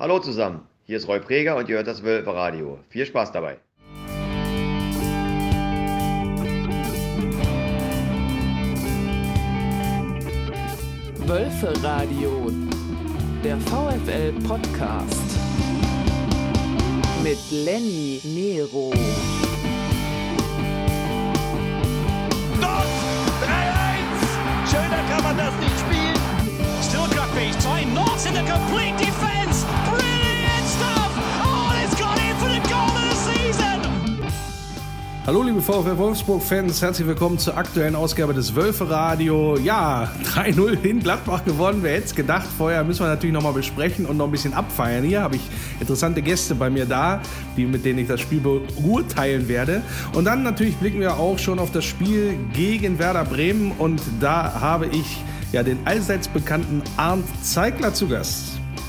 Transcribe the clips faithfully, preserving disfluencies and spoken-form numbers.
Hallo zusammen, hier ist Roy Preger und ihr hört das Wölfe Radio. Viel Spaß dabei. Wölfe Radio, der VfL-Podcast mit Lenny Nero. Doch! drei eins! Schöner kann man das nicht spielen. Still Grakvich, zwei Knots in the complete defense. Brilliant stuff! Oh, it's got in for the goal of the season! Hallo liebe VfL Wolfsburg-Fans, herzlich willkommen zur aktuellen Ausgabe des Wölfe Radio. Ja, drei null in Gladbach gewonnen, wer hätte es gedacht. Vorher müssen wir natürlich nochmal besprechen und noch ein bisschen abfeiern. Hier habe ich interessante Gäste bei mir da, die, mit denen ich das Spiel beurteilen werde. Und dann natürlich blicken wir auch schon auf das Spiel gegen Werder Bremen. Und da habe ich ja den allseits bekannten Arndt Zeigler zu Gast.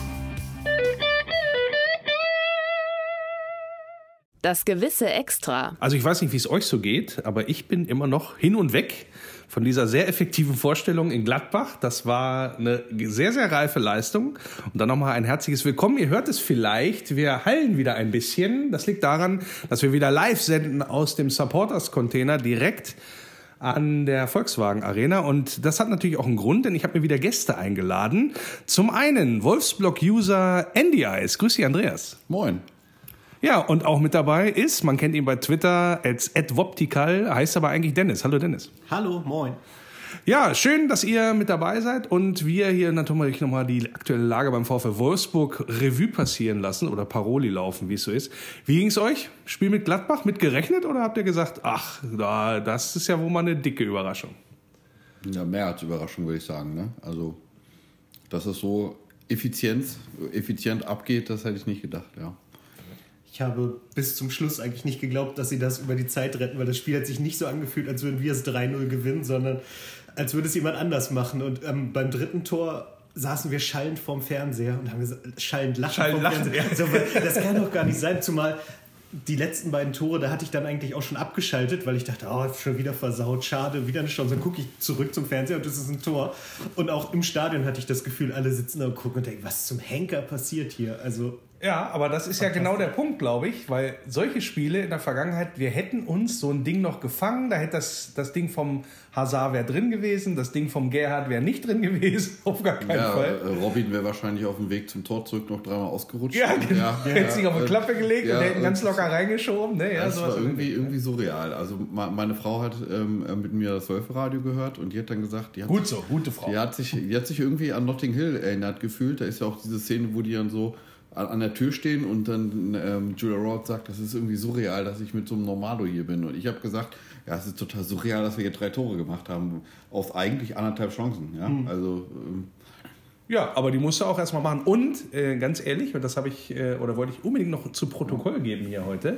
Das gewisse Extra. Also ich weiß nicht, wie es euch so geht, aber ich bin immer noch hin und weg von dieser sehr effektiven Vorstellung in Gladbach. Das war eine sehr, sehr reife Leistung. Und dann nochmal ein herzliches Willkommen. Ihr hört es vielleicht, wir hallen wieder ein bisschen. Das liegt daran, dass wir wieder live senden aus dem Supporters-Container direkt an der Volkswagen Arena. Und das hat natürlich auch einen Grund, denn ich habe mir wieder Gäste eingeladen. Zum einen Wolfsblog-User Andy Eis. Grüß dich, Andreas. Moin. Ja, und auch mit dabei ist, man kennt ihn bei Twitter als at woptikal, heißt aber eigentlich Dennis. Hallo Dennis. Hallo, moin. Ja, schön, dass ihr mit dabei seid und wir hier natürlich nochmal die aktuelle Lage beim VfL Wolfsburg Revue passieren lassen oder Paroli laufen, wie es so ist. Wie ging's euch? Spiel mit Gladbach mit gerechnet oder habt ihr gesagt, ach, das ist ja wohl mal eine dicke Überraschung? Ja, mehr als Überraschung, würde ich sagen. Ne? Also, dass es so effizient, effizient abgeht, das hätte ich nicht gedacht, ja. Ich habe bis zum Schluss eigentlich nicht geglaubt, dass sie das über die Zeit retten, weil das Spiel hat sich nicht so angefühlt, als würden wir es drei null gewinnen, sondern als würde es jemand anders machen. Und ähm, beim dritten Tor saßen wir schallend vorm Fernseher und haben gesagt, schallend lachen schallend vorm lachen, Fernseher. Ja. So, das kann doch gar nicht sein, zumal die letzten beiden Tore, da hatte ich dann eigentlich auch schon abgeschaltet, weil ich dachte, oh, schon wieder versaut, schade, wieder eine Chance. Dann gucke ich zurück zum Fernseher und das ist ein Tor. Und auch im Stadion hatte ich das Gefühl, alle sitzen da und gucken und denken, was zum Henker passiert hier? Also ja, aber das ist ja genau der Punkt, glaube ich, weil solche Spiele in der Vergangenheit, wir hätten uns so ein Ding noch gefangen, da hätte das, das Ding vom Hazard wäre drin gewesen, das Ding vom Gerhard wäre nicht drin gewesen, auf gar keinen ja, Fall. Äh, Robin wäre wahrscheinlich auf dem Weg zum Tor zurück noch dreimal ausgerutscht. Ja, genau. Ja, ja, hätte sich auf eine Klappe gelegt ja, und hätten ganz locker reingeschoben. Ne? Ja, das war irgendwie, irgendwie, irgendwie surreal. Also meine Frau hat ähm, mit mir das Wölfe-Radio gehört und die hat dann gesagt, die hat gut sich, so, gute Frau. Die hat, sich, die hat sich irgendwie an Notting Hill erinnert gefühlt. Da ist ja auch diese Szene, wo die dann so an der Tür stehen und dann ähm, Julia Roberts sagt, das ist irgendwie surreal, dass ich mit so einem Normalo hier bin. Und ich habe gesagt, ja, es ist total surreal, dass wir hier drei Tore gemacht haben, aus eigentlich anderthalb Chancen. Ja, mhm. also ähm, ja, aber die musst du auch erstmal machen. Und äh, ganz ehrlich, und das habe ich, äh, oder wollte ich unbedingt noch zu Protokoll geben hier heute,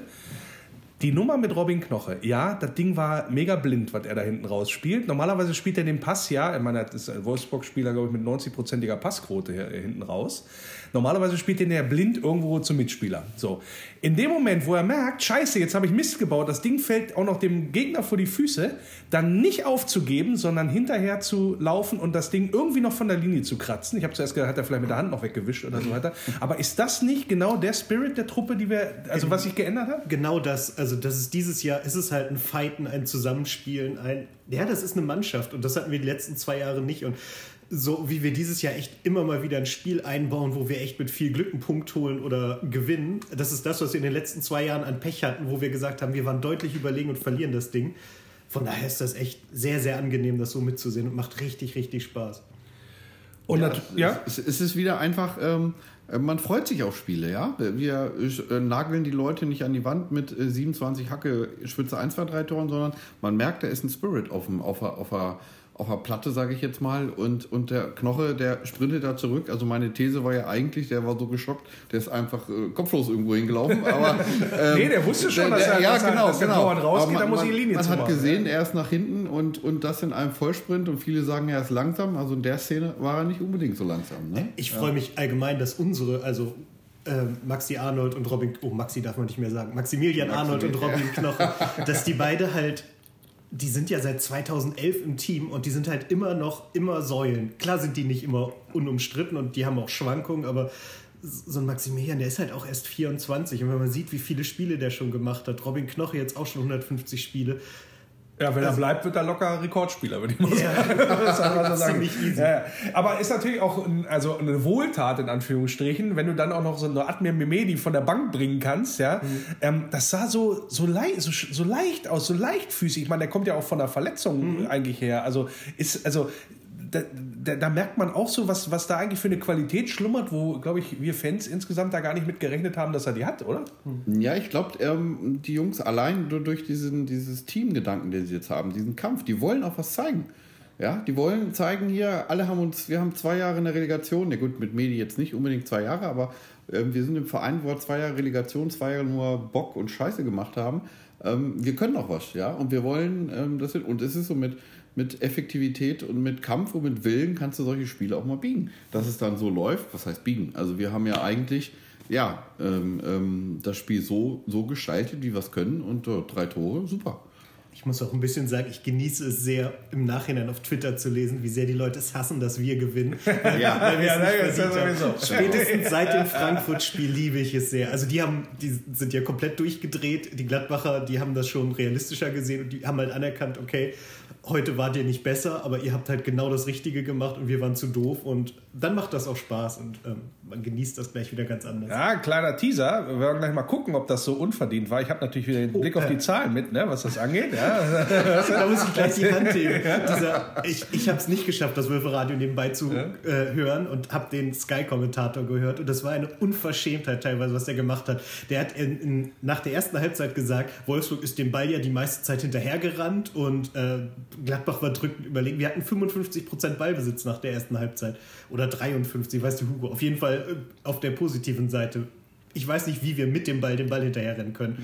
die Nummer mit Robin Knoche, ja, das Ding war mega blind, was er da hinten raus spielt. Normalerweise spielt er den Pass, ja, ich meine, das ist ein Wolfsburg-Spieler, glaube ich, mit neunzig-prozentiger Passquote hier, hier hinten raus. Normalerweise spielt den ja blind irgendwo zum Mitspieler. So. In dem Moment, wo er merkt, scheiße, jetzt habe ich Mist gebaut, das Ding fällt auch noch dem Gegner vor die Füße, dann nicht aufzugeben, sondern hinterher zu laufen und das Ding irgendwie noch von der Linie zu kratzen. Ich habe zuerst gedacht, hat er vielleicht mit der Hand noch weggewischt oder so weiter. Aber ist das nicht genau der Spirit der Truppe, die wir, also was sich geändert hat? Genau das. Also das ist dieses Jahr, ist es halt ein Fighten, ein Zusammenspielen, ein, ja, das ist eine Mannschaft und das hatten wir die letzten zwei Jahre nicht und so wie wir dieses Jahr echt immer mal wieder ein Spiel einbauen, wo wir echt mit viel Glück einen Punkt holen oder gewinnen, das ist das, was wir in den letzten zwei Jahren an Pech hatten, wo wir gesagt haben, wir waren deutlich überlegen und verlieren das Ding. Von daher ist das echt sehr, sehr angenehm, das so mitzusehen und macht richtig, richtig Spaß. Und ja, ja? Es, es ist wieder einfach, ähm, man freut sich auf Spiele, ja. Wir äh, nageln die Leute nicht an die Wand mit äh, siebenundzwanzig Hacke, Spitze eins, zwei, drei Toren, sondern man merkt, da ist ein Spirit auf dem, auf der, auf der, auf der Platte, sage ich jetzt mal, und, und der Knoche, der sprintet da zurück. Also meine These war ja eigentlich, der war so geschockt, der ist einfach äh, kopflos irgendwo hingelaufen. Aber, ähm, nee, der wusste schon, der, der, dass er, ja, dass er, genau, dass der genau. Torwart rausgeht, man, da muss man, die Linie man zu machen. Man hat gesehen, er ist nach hinten und, und das in einem Vollsprint und viele sagen, er ist langsam. Also in der Szene war er nicht unbedingt so langsam. Ne? Ich freue mich allgemein, dass unsere, also äh, Maxi Arnold und Robin, oh Maxi darf man nicht mehr sagen, Maximilian Maxi Arnold und Robin ja. Knoche, dass die beide halt, die sind ja seit zweitausendelf im Team und die sind halt immer noch immer Säulen. Klar sind die nicht immer unumstritten und die haben auch Schwankungen, aber so ein Maximilian, der ist halt auch erst vierundzwanzig. Und wenn man sieht, wie viele Spiele der schon gemacht hat, Robin Knoche jetzt auch schon hundertfünfzig Spiele. Ja, wenn also, er bleibt, wird er locker Rekordspieler, würde ich mal sagen. Ja, das das sagen. Ziemlich easy. Ja, ja. Aber ist natürlich auch ein, also eine Wohltat, in Anführungsstrichen, wenn du dann auch noch so eine Admir Mehmedi von der Bank bringen kannst. Ja? Mhm. Ähm, das sah so, so, leicht, so, so leicht aus, so leichtfüßig. Ich meine, der kommt ja auch von der Verletzung mhm. eigentlich her. Also ist, also Da, da, da merkt man auch so, was, was da eigentlich für eine Qualität schlummert, wo, glaube ich, wir Fans insgesamt da gar nicht mit gerechnet haben, dass er die hat, oder? Ja, ich glaube, ähm, die Jungs allein durch diesen, dieses Teamgedanken, den sie jetzt haben, diesen Kampf, die wollen auch was zeigen. Ja, die wollen zeigen hier, alle haben uns, wir haben zwei Jahre in der Relegation, ja gut, mit Medi jetzt nicht unbedingt zwei Jahre, aber äh, wir sind im Verein, wo wir zwei Jahre Relegation, zwei Jahre nur Bock und Scheiße gemacht haben. Ähm, wir können auch was, ja, und wir wollen, ähm, das sind, und es ist so mit Mit Effektivität und mit Kampf und mit Willen kannst du solche Spiele auch mal biegen. Dass es dann so läuft, was heißt biegen? Also wir haben ja eigentlich ja, ähm, ähm, das Spiel so, so gestaltet, wie wir es können und äh, drei Tore, super. Ich muss auch ein bisschen sagen, ich genieße es sehr, im Nachhinein auf Twitter zu lesen, wie sehr die Leute es hassen, dass wir gewinnen. Weil, ja, weil wir ja, es nicht verdient haben. Spätestens seit dem Frankfurt-Spiel liebe ich es sehr. Also die haben, die sind ja komplett durchgedreht. Die Gladbacher, die haben das schon realistischer gesehen und die haben halt anerkannt, okay, heute wart ihr nicht besser, aber ihr habt halt genau das Richtige gemacht und wir waren zu doof und dann macht das auch Spaß und ähm, man genießt das gleich wieder ganz anders. Ja, kleiner Teaser. Wir werden gleich mal gucken, ob das so unverdient war. Ich habe natürlich wieder den oh, Blick auf die Zahlen mit, ne, was das angeht. Ja. Da muss ich gleich die Hand heben. Dieser, ich ich habe es nicht geschafft, das Wölfe-Radio nebenbei zu ja. äh, hören und habe den Sky-Kommentator gehört und das war eine Unverschämtheit teilweise, was der gemacht hat. Der hat in, in, nach der ersten Halbzeit gesagt, Wolfsburg ist dem Ball ja die meiste Zeit hinterhergerannt und äh, Gladbach war drückend überlegen. Wir hatten fünfundfünfzig Prozent Ballbesitz nach der ersten Halbzeit. Oder dreiundfünfzig, weißt du, Hugo. Auf jeden Fall auf der positiven Seite. Ich weiß nicht, wie wir mit dem Ball den Ball hinterherrennen können.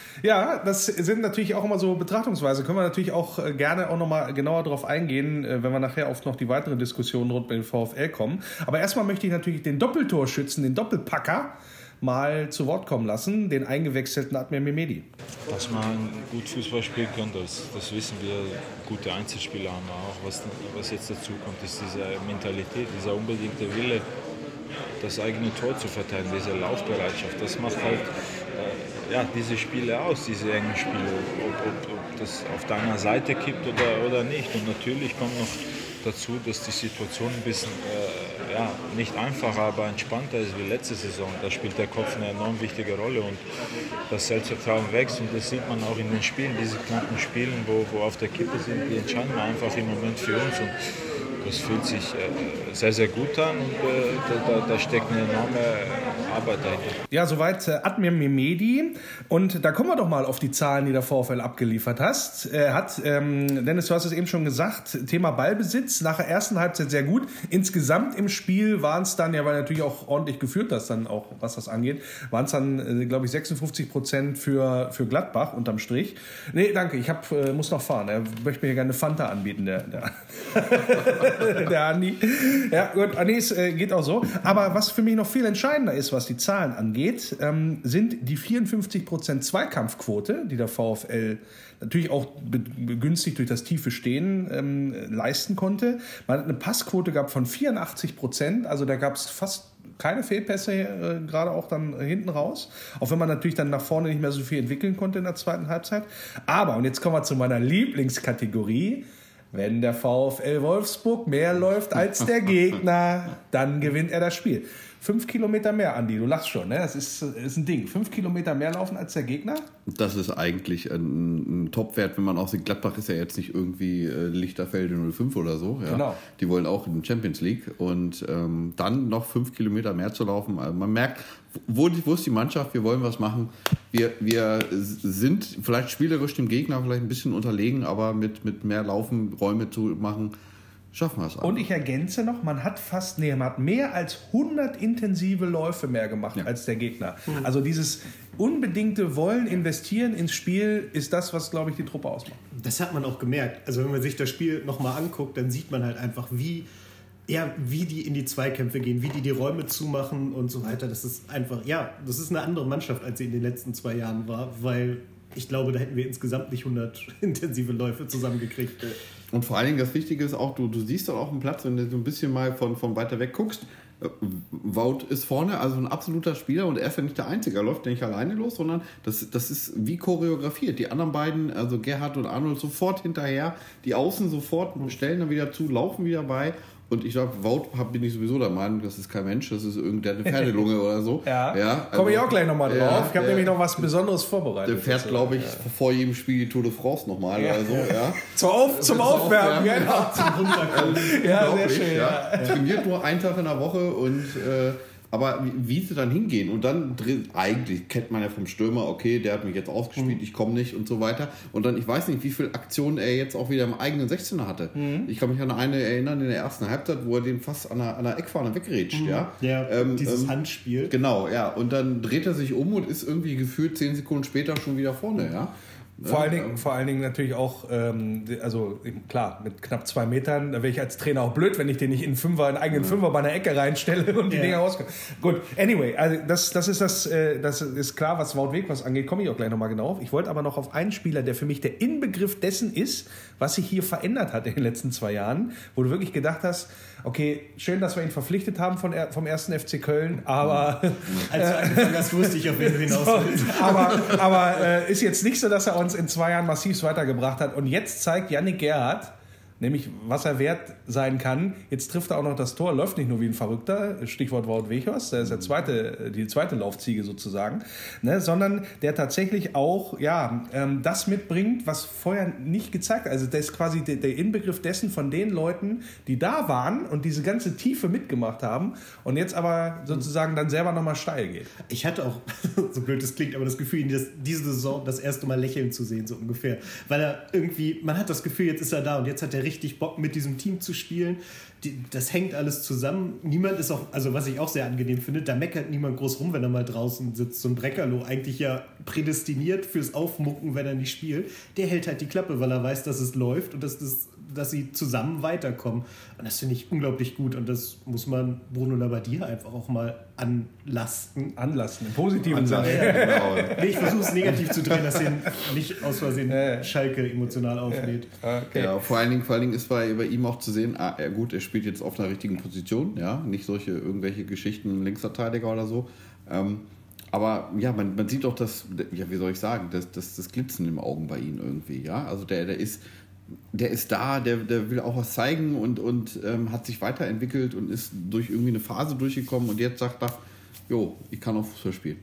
Ja, das sind natürlich auch immer so Betrachtungsweise. Können wir natürlich auch gerne auch nochmal genauer darauf eingehen, wenn wir nachher auf noch die weiteren Diskussionen rund um den VfL kommen. Aber erstmal möchte ich natürlich den Doppeltorschützen, den Doppelpacker, mal zu Wort kommen lassen, den eingewechselten Admir Mehmedi. Dass man gut Fußball spielen kann, das, das wissen wir. Gute Einzelspieler haben wir auch. Was, was jetzt dazu kommt, ist diese Mentalität, dieser unbedingte Wille, das eigene Tor zu verteidigen, diese Laufbereitschaft. Das macht halt äh, ja, diese Spiele aus, diese engen Spiele, ob, ob, ob das auf deiner Seite kippt oder, oder nicht. Und natürlich kommt noch dazu, dass die Situation ein bisschen äh, ja, nicht einfacher, aber entspannter ist wie letzte Saison. Da spielt der Kopf eine enorm wichtige Rolle und das Selbstvertrauen wächst und das sieht man auch in den Spielen, diese knappen Spielen, wo, wo auf der Kippe sind, die entscheiden wir einfach im Moment für uns und das fühlt sich äh, sehr, sehr gut an und äh, da, da steckt eine enorme Arbeit dahinter. Ja, soweit äh, Admir Mehmedi. Und da kommen wir doch mal auf die Zahlen, die der VfL abgeliefert hast. Äh, hat. Ähm, Dennis, du hast es eben schon gesagt, Thema Ballbesitz, nach der ersten Halbzeit sehr gut. Insgesamt im Spiel waren es dann, ja, weil natürlich auch ordentlich geführt das dann auch, was das angeht, waren es dann, äh, glaube ich, sechsundfünfzig Prozent für, für Gladbach unterm Strich. Nee, danke, ich hab, äh, muss noch fahren. Er möchte mir gerne eine Fanta anbieten, der... der der Andi. Ja, gut, Andi, es äh, geht auch so. Aber was für mich noch viel entscheidender ist, was die Zahlen angeht, ähm, sind die vierundfünfzig Prozent Zweikampfquote, die der VfL natürlich auch begünstigt durch das tiefe Stehen ähm, leisten konnte. Man hat eine Passquote gehabt von vierundachtzig Prozent, also da gab es fast keine Fehlpässe, äh, gerade auch dann hinten raus. Auch wenn man natürlich dann nach vorne nicht mehr so viel entwickeln konnte in der zweiten Halbzeit. Aber, und jetzt kommen wir zu meiner Lieblingskategorie, wenn der VfL Wolfsburg mehr läuft als der Gegner, dann gewinnt er das Spiel. Fünf Kilometer mehr, Andi, du lachst schon, ne? Das ist, ist ein Ding. Fünf Kilometer mehr laufen als der Gegner? Das ist eigentlich ein, ein Topwert, wenn man auch sieht, Gladbach ist ja jetzt nicht irgendwie äh, Lichterfelde null fünf oder so. Ja? Genau. Die wollen auch in die Champions League und ähm, dann noch fünf Kilometer mehr zu laufen. Also man merkt, wo, wo ist die Mannschaft, wir wollen was machen. Wir, wir sind vielleicht spielerisch dem Gegner vielleicht ein bisschen unterlegen, aber mit, mit mehr Laufen, Räume zu machen, schaffen wir es auch. Und ich ergänze noch, man hat fast, nee, man hat mehr als hundert intensive Läufe mehr gemacht ja. als der Gegner. Mhm. Also dieses unbedingte Wollen, investieren ins Spiel ist das, was, glaube ich, die Truppe ausmacht. Das hat man auch gemerkt. Also wenn man sich das Spiel nochmal anguckt, dann sieht man halt einfach, wie, ja, wie die in die Zweikämpfe gehen, wie die die Räume zumachen und so weiter. Das ist einfach, ja, das ist eine andere Mannschaft, als sie in den letzten zwei Jahren war, weil ich glaube, da hätten wir insgesamt nicht hundert intensive Läufe zusammengekriegt. Und vor allen Dingen das Wichtige ist auch, du, du siehst doch auch einen Platz, wenn du so ein bisschen mal von, von weiter weg guckst, Wout ist vorne, also ein absoluter Spieler und er ist ja nicht der Einzige, er läuft ja nicht alleine los, sondern das, das ist wie choreografiert. Die anderen beiden, also Gerhard und Arnold, sofort hinterher, die Außen sofort stellen dann wieder zu, laufen wieder bei. Und ich glaube, Wout bin ich sowieso der Meinung, das ist kein Mensch, das ist irgendeine Pferdelunge oder so. Ja, ja also, komme ich auch gleich nochmal drauf. Ja, ich habe nämlich noch was Besonderes vorbereitet. Der fährt, glaube ich, ja. vor jedem Spiel die Tour de France nochmal ja. oder so. Ja. Zur Auf, zum Aufwärmen, ja. genau. Zum Runterkommen. Ja, sehr schön. Ja. Ja. Trainiert nur einen Tag in der Woche und... Äh, aber wie, wie sie dann hingehen und dann drin, eigentlich kennt man ja vom Stürmer, okay, der hat mich jetzt ausgespielt, mhm. ich komme nicht und so weiter. Und dann, ich weiß nicht, wie viele Aktionen er jetzt auch wieder im eigenen sechzehner hatte. Mhm. Ich kann mich an eine erinnern in der ersten Halbzeit, wo er den fast an der, an der Eckfahne weggerätscht. Mhm. Ja, ja ähm, dieses ähm, Handspiel. Genau, ja. Und dann dreht er sich um und ist irgendwie gefühlt zehn Sekunden später schon wieder vorne, ja. Vor allen Dingen, vor allen Dingen natürlich auch, ähm, also klar, mit knapp zwei Metern, da wäre ich als Trainer auch blöd, wenn ich den nicht in einen Fünfer, einen eigenen Fünfer bei einer Ecke reinstelle und die ja. Dinger rauskomme. Gut, anyway, also das, das ist das, äh, das ist klar, was Wout Weghorst angeht, komme ich auch gleich nochmal genau auf. Ich wollte aber noch auf einen Spieler, der für mich der Inbegriff dessen ist, was sich hier verändert hat in den letzten zwei Jahren, wo du wirklich gedacht hast, okay, schön, dass wir ihn verpflichtet haben von, vom ersten F C Köln, aber... Als du angefangen hast, wusste ich, auf wen du hinaus willst. aber aber äh, ist jetzt nicht so, dass er uns in zwei Jahren massiv weitergebracht hat. Und jetzt zeigt Yannick Gerhardt, nämlich was er wert sein kann. Jetzt trifft er auch noch das Tor, läuft nicht nur wie ein Verrückter, Stichwort Wout Weghorst, der ist der zweite, die zweite Laufziege sozusagen, ne, sondern der tatsächlich auch ja, ähm, das mitbringt, was vorher nicht gezeigt hat. Also das ist quasi der, der Inbegriff dessen von den Leuten, die da waren und diese ganze Tiefe mitgemacht haben und jetzt aber sozusagen dann selber nochmal steil geht. Ich hatte auch, so blöd es klingt, aber das Gefühl, ihn das, diese Saison das erste Mal lächeln zu sehen, so ungefähr. Weil er irgendwie, man hat das Gefühl, jetzt ist er da und jetzt hat er richtig Bock, mit diesem Team zu spielen. Die, das hängt alles zusammen. Niemand ist auch, also was ich auch sehr angenehm finde, da meckert niemand groß rum, wenn er mal draußen sitzt. So ein Breckerloh, eigentlich ja prädestiniert fürs Aufmucken, wenn er nicht spielt, der hält halt die Klappe, weil er weiß, dass es läuft und dass, das, dass sie zusammen weiterkommen. Und das finde ich unglaublich gut und das muss man Bruno Labbadia einfach auch mal anlasten. Anlasten, im positiven Sinne. Ja, genau. Nee, ich versuche es negativ zu drehen, dass ihn nicht aus Versehen äh, Schalke emotional auflädt. Okay. Ja, vor allen Dingen, vor allen Dingen ist bei, bei ihm auch zu sehen, ah, ja gut, er spielt jetzt auf einer richtigen Position, ja, nicht solche irgendwelche Geschichten, Linksverteidiger oder so. Ähm, aber ja, man, man sieht doch das, ja, wie soll ich sagen, das, das, das Glitzen im Augen bei ihm irgendwie, ja. Also der, der ist, der ist da, der, der will auch was zeigen und, und ähm, hat sich weiterentwickelt und ist durch irgendwie eine Phase durchgekommen und jetzt sagt er, jo, ich kann auch Fußball spielen.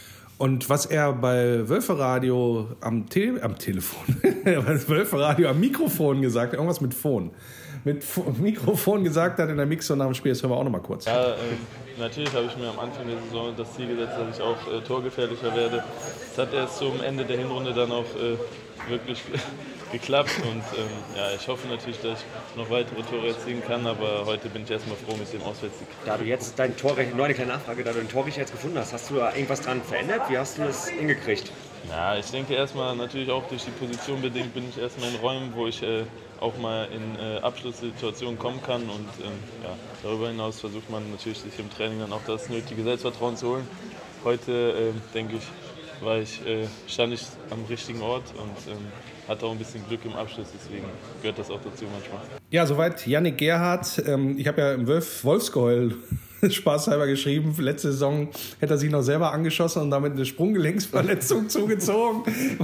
Und was er bei Wölferadio am, Te- am Telefon, bei Wölferadio am Mikrofon gesagt hat, irgendwas mit Phone, mit F- Mikrofon gesagt hat in der Mixer nach dem Spiel, das hören wir auch noch mal kurz. Ja, äh, natürlich habe ich mir am Anfang der Saison das Ziel gesetzt, dass ich auch äh, torgefährlicher werde. Es hat erst zum Ende der Hinrunde dann auch äh, wirklich geklappt und ähm, ja, ich hoffe natürlich, dass ich noch weitere Tore erzielen kann, aber heute bin ich erstmal froh mit dem Auswärtssieg. Da du jetzt dein Torrecht, nur eine kleine Nachfrage, da du den Torrecht jetzt gefunden hast, hast du da irgendwas dran verändert? Wie hast du das hingekriegt? Ja, ich denke erstmal natürlich auch durch die Position bedingt bin ich erstmal in Räumen, wo ich äh, auch mal in äh, Abschlusssituationen kommen kann und ähm, ja, darüber hinaus versucht man natürlich sich im Training dann auch das nötige Selbstvertrauen zu holen. Heute äh, denke ich, war ich, äh, stand ich am richtigen Ort und ähm, hatte auch ein bisschen Glück im Abschluss, deswegen gehört das auch dazu manchmal. Ja, soweit Yannick Gerhardt. Ähm, ich habe ja im Wolf, Wolfsgeheul spaßhalber geschrieben, letzte Saison hätte er sich noch selber angeschossen und damit eine Sprunggelenksverletzung zugezogen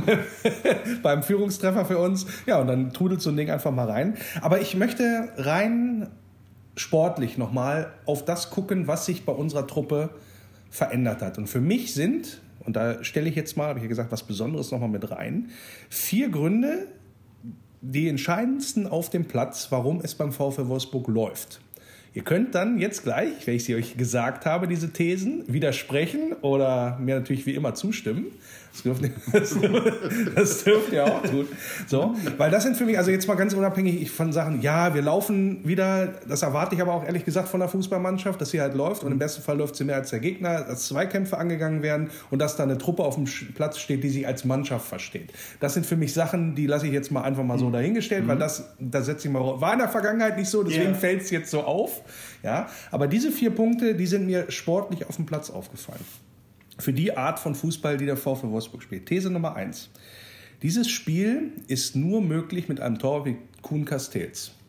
beim Führungstreffer für uns. Ja, und dann trudelt so ein Ding einfach mal rein. Aber ich möchte rein sportlich nochmal auf das gucken, was sich bei unserer Truppe verändert hat. Und für mich sind, und da stelle ich jetzt mal, habe ich ja gesagt, was Besonderes nochmal mit rein, vier Gründe, die entscheidendsten auf dem Platz, warum es beim VfL Wolfsburg läuft. Ihr könnt dann jetzt gleich, wenn ich sie euch gesagt habe, diese Thesen widersprechen oder mir natürlich wie immer zustimmen. Das dürft ihr, das, das dürft ihr auch tun. So, weil das sind für mich, also jetzt mal ganz unabhängig von Sachen, ja, wir laufen wieder, das erwarte ich aber auch ehrlich gesagt von der Fußballmannschaft, dass sie halt läuft und im besten Fall läuft sie mehr als der Gegner, dass Zweikämpfe angegangen werden und dass da eine Truppe auf dem Platz steht, die sich als Mannschaft versteht. Das sind für mich Sachen, die lasse ich jetzt mal einfach mal so dahingestellt, mhm. weil das, da setze ich mal, war in der Vergangenheit nicht so, deswegen yeah. fällt es jetzt so auf. Ja, aber diese vier Punkte, die sind mir sportlich auf dem Platz aufgefallen. Für die Art von Fußball, die der VfL Wolfsburg spielt. These Nummer eins. Dieses Spiel ist nur möglich mit einem Tor wie Kuhn Castells.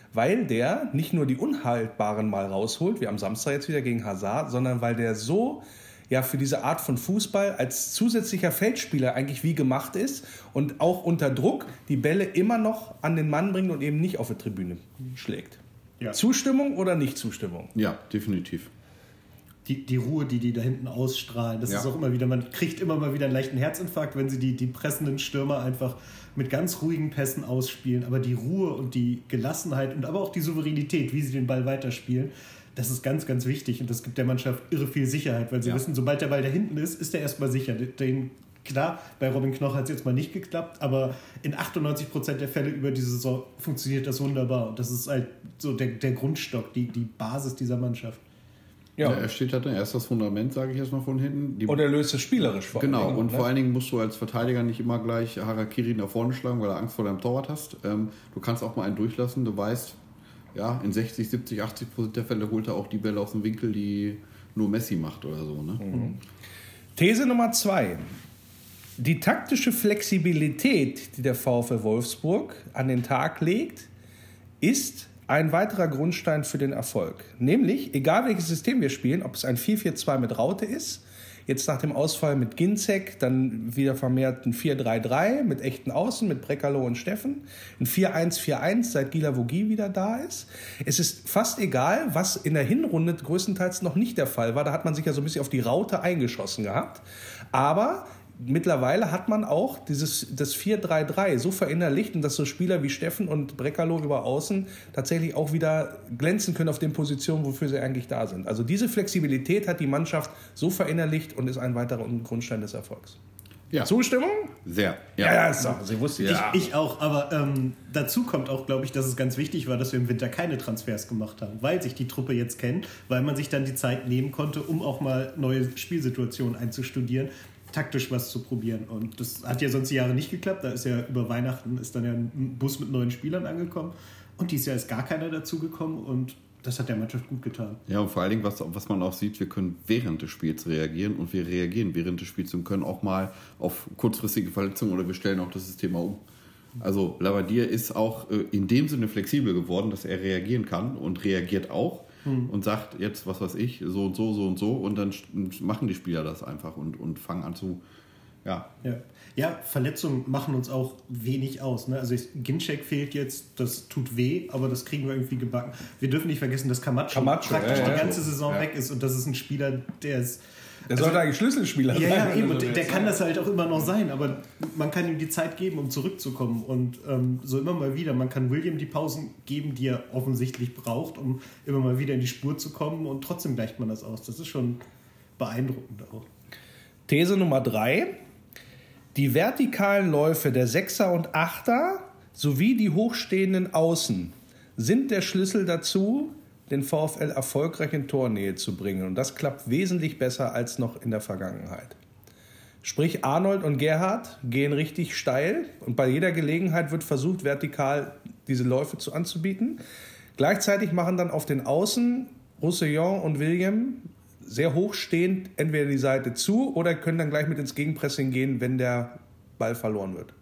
weil der nicht nur die Unhaltbaren mal rausholt, wie am Samstag jetzt wieder gegen Hazard, sondern weil der so ja für diese Art von Fußball als zusätzlicher Feldspieler eigentlich wie gemacht ist und auch unter Druck die Bälle immer noch an den Mann bringt und eben nicht auf die Tribüne schlägt. Ja. Zustimmung oder nicht Zustimmung? Ja, definitiv. Die, die Ruhe, die die da hinten ausstrahlen, das ja. ist auch immer wieder, man kriegt immer mal wieder einen leichten Herzinfarkt, wenn sie die, die pressenden Stürmer einfach mit ganz ruhigen Pässen ausspielen. Aber die Ruhe und die Gelassenheit und aber auch die Souveränität, wie sie den Ball weiterspielen, das ist ganz, ganz wichtig. Und das gibt der Mannschaft irre viel Sicherheit, weil sie ja. wissen, sobald der Ball da hinten ist, ist er erstmal sicher. Den, klar, bei Robin Knoche hat es jetzt mal nicht geklappt, aber in achtundneunzig Prozent der Fälle über die Saison funktioniert das wunderbar. Und das ist halt so der, der Grundstock, die, die Basis dieser Mannschaft. Ja. Ja, er steht halt, er ist das Fundament, sage ich jetzt mal von hinten. Die, und er löst es spielerisch vor. Genau, Dingen, und ne? vor allen Dingen musst du als Verteidiger nicht immer gleich Harakiri nach vorne schlagen, weil du Angst vor deinem Torwart hast. Ähm, du kannst auch mal einen durchlassen, du weißt, ja, in sechzig, siebzig, achtzig Prozent der Fälle holt er auch die Bälle aus dem Winkel, die nur Messi macht oder so. Ne? Mhm. These Nummer zwei. Die taktische Flexibilität, die der VfL Wolfsburg an den Tag legt, ist ein weiterer Grundstein für den Erfolg. Nämlich, egal welches System wir spielen, ob es ein vier vier zwei mit Raute ist, jetzt nach dem Ausfall mit Ginczek, dann wieder vermehrt ein vier drei drei mit echten Außen, mit Brekalo und Steffen, ein vier eins vier eins, seit Guilavogui wieder da ist. Es ist fast egal, was in der Hinrunde größtenteils noch nicht der Fall war. Da hat man sich ja so ein bisschen auf die Raute eingeschossen gehabt. Aber mittlerweile hat man auch dieses, das vier drei drei so verinnerlicht, und dass so Spieler wie Steffen und Brekalo über Außen tatsächlich auch wieder glänzen können auf den Positionen, wofür sie eigentlich da sind. Also diese Flexibilität hat die Mannschaft so verinnerlicht und ist ein weiterer Grundstein des Erfolgs. Ja. Zustimmung? Sehr. Ja, ja, ist doch. Sie wusste ja. Ich, ich auch, aber ähm, dazu kommt auch, glaube ich, dass es ganz wichtig war, dass wir im Winter keine Transfers gemacht haben, weil sich die Truppe jetzt kennt, weil man sich dann die Zeit nehmen konnte, um auch mal neue Spielsituationen einzustudieren, taktisch was zu probieren. Und das hat ja sonst die Jahre nicht geklappt. Da ist ja über Weihnachten ist dann ja ein Bus mit neuen Spielern angekommen. Und dieses Jahr ist gar keiner dazugekommen. Und das hat der Mannschaft gut getan. Ja, und vor allen Dingen, was, was man auch sieht, wir können während des Spiels reagieren. Und wir reagieren während des Spiels und können auch mal auf kurzfristige Verletzungen oder wir stellen auch das System mal um. Also Labbadia ist auch in dem Sinne flexibel geworden, dass er reagieren kann und reagiert auch. Und sagt jetzt, was weiß ich, so und so, so und so. Und dann machen die Spieler das einfach und, und fangen an zu, ja. Ja, ja, Verletzungen machen uns auch wenig aus. Ne? Also Ginczek fehlt jetzt, das tut weh, aber das kriegen wir irgendwie gebacken. Wir dürfen nicht vergessen, dass Camacho, Camacho praktisch ja, ja, die ganze so. Saison ja. weg ist. Und das ist ein Spieler, der ist... Der also, sollte eigentlich Schlüsselspieler ja, sein. Ja, eben. Und also der kann das halt auch immer noch sein, aber man kann ihm die Zeit geben, um zurückzukommen. Und ähm, so immer mal wieder. Man kann William die Pausen geben, die er offensichtlich braucht, um immer mal wieder in die Spur zu kommen. Und trotzdem gleicht man das aus. Das ist schon beeindruckend auch. These Nummer drei. Die vertikalen Läufe der Sechser und Achter sowie die hochstehenden Außen sind der Schlüssel dazu, den VfL erfolgreich in Tornähe zu bringen. Und das klappt wesentlich besser als noch in der Vergangenheit. Sprich, Arnold und Gerhard gehen richtig steil und bei jeder Gelegenheit wird versucht, vertikal diese Läufe zu, anzubieten. Gleichzeitig machen dann auf den Außen Roussillon und William sehr hochstehend entweder die Seite zu oder können dann gleich mit ins Gegenpressing gehen, wenn der Ball verloren wird.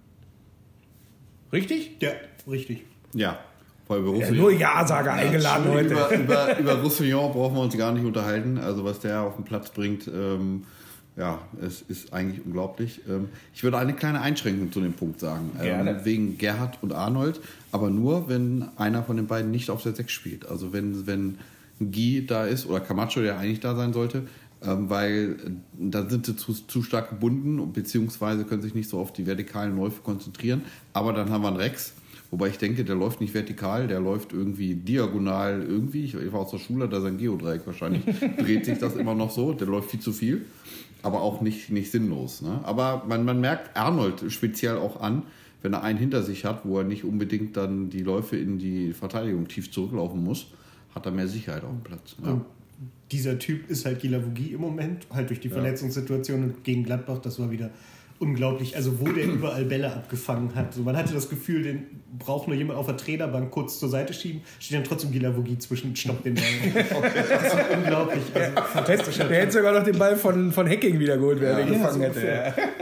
Richtig? Ja, richtig. Ja. Über ja, nur Ja-Sager eingeladen heute. Über, über, über Roussillon brauchen wir uns gar nicht unterhalten. Also was der auf den Platz bringt, ähm, ja, es ist eigentlich unglaublich. Ähm, ich würde eine kleine Einschränkung zu dem Punkt sagen. Ähm, wegen Gerhard und Arnold, aber nur, wenn einer von den beiden nicht auf der sechs spielt. Also wenn, wenn Guy da ist oder Camacho, der eigentlich da sein sollte, ähm, weil da sind sie zu, zu stark gebunden beziehungsweise können sich nicht so auf die vertikalen Läufe konzentrieren. Aber dann haben wir einen Rex. Wobei ich denke, der läuft nicht vertikal, der läuft irgendwie diagonal irgendwie. Ich war aus der Schule, da ist ein Geodreieck wahrscheinlich. Dreht sich das immer noch so, der läuft viel zu viel, aber auch nicht, nicht sinnlos. Ne? Aber man, man merkt Arnold speziell auch an, wenn er einen hinter sich hat, wo er nicht unbedingt dann die Läufe in die Verteidigung tief zurücklaufen muss, hat er mehr Sicherheit auf dem Platz. Ja. Und dieser Typ ist halt Guilavogui im Moment, halt durch die ja. Verletzungssituation und gegen Gladbach, das war wieder... unglaublich, also wo der überall Bälle abgefangen hat. So, man hatte das Gefühl, den braucht nur jemand auf der Trainerbank kurz zur Seite schieben, steht dann trotzdem Guilavogui zwischen, stoppt den Ball. Das ist unglaublich. Also, der hätte sogar noch den Ball von, von Hacking wieder geholt, wer ja, den gefangen ja, so hätte.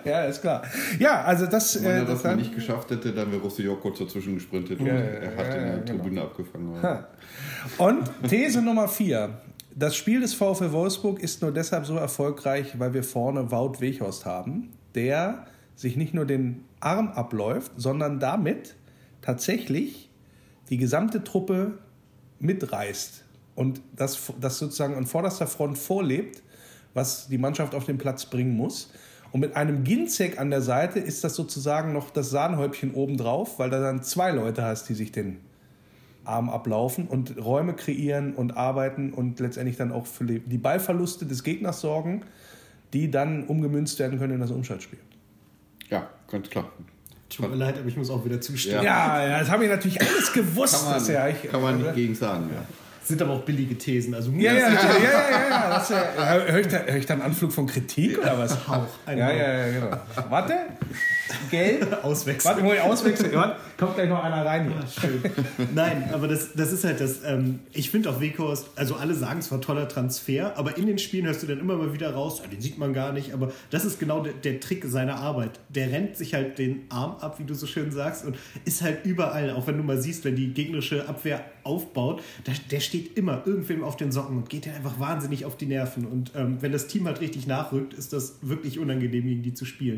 ja, ist klar. Ja, also das... Wenn er äh, das dann, mal nicht geschafft hätte, dann wäre Roussillon kurz dazwischen gesprintet und Ja, er hat ja, in der genau. Tribüne abgefangen. Ha. Und These Nummer vier. Das Spiel des VfL Wolfsburg ist nur deshalb so erfolgreich, weil wir vorne Wout Weghorst haben, der sich nicht nur den Arm abläuft, sondern damit tatsächlich die gesamte Truppe mitreißt und das, das sozusagen an vorderster Front vorlebt, was die Mannschaft auf den Platz bringen muss. Und mit einem Ginzek an der Seite ist das sozusagen noch das Sahnehäubchen obendrauf, weil da dann zwei Leute hast, die sich den Arm ablaufen und Räume kreieren und arbeiten und letztendlich dann auch für die Ballverluste des Gegners sorgen, die dann umgemünzt werden können in das Umschaltspiel. Ja, ganz klar. Tut mir leid, aber ich muss auch wieder zustimmen. Ja, ja, das habe ich natürlich alles gewusst. Kann man, das ja, ich, kann man nicht gegen sagen. Ja. Sind aber auch billige Thesen. Also Ja, ja, ja, ja, ja, ja. Das, äh, höre ich, da, hör ich da einen Anflug von Kritik oder was? Hauch. Ein Ja, Hauch. ja, ja, genau. Warte. Gelb. Auswechseln. Warte, wo ich auswechseln. Warte, kommt gleich noch einer rein hier. Ah, schön. Nein, aber das, das ist halt das, ähm, ich finde auch Weghorst, also alle sagen, es war ein toller Transfer, aber in den Spielen hörst du dann immer mal wieder raus, ja, den sieht man gar nicht, aber das ist genau der, der Trick seiner Arbeit. Der rennt sich halt den Arm ab, wie du so schön sagst, und ist halt überall, auch wenn du mal siehst, wenn die gegnerische Abwehr aufbaut, da, der steht immer irgendwem auf den Socken und geht dir einfach wahnsinnig auf die Nerven. Und ähm, wenn das Team halt richtig nachrückt, ist das wirklich unangenehm, gegen die zu spielen.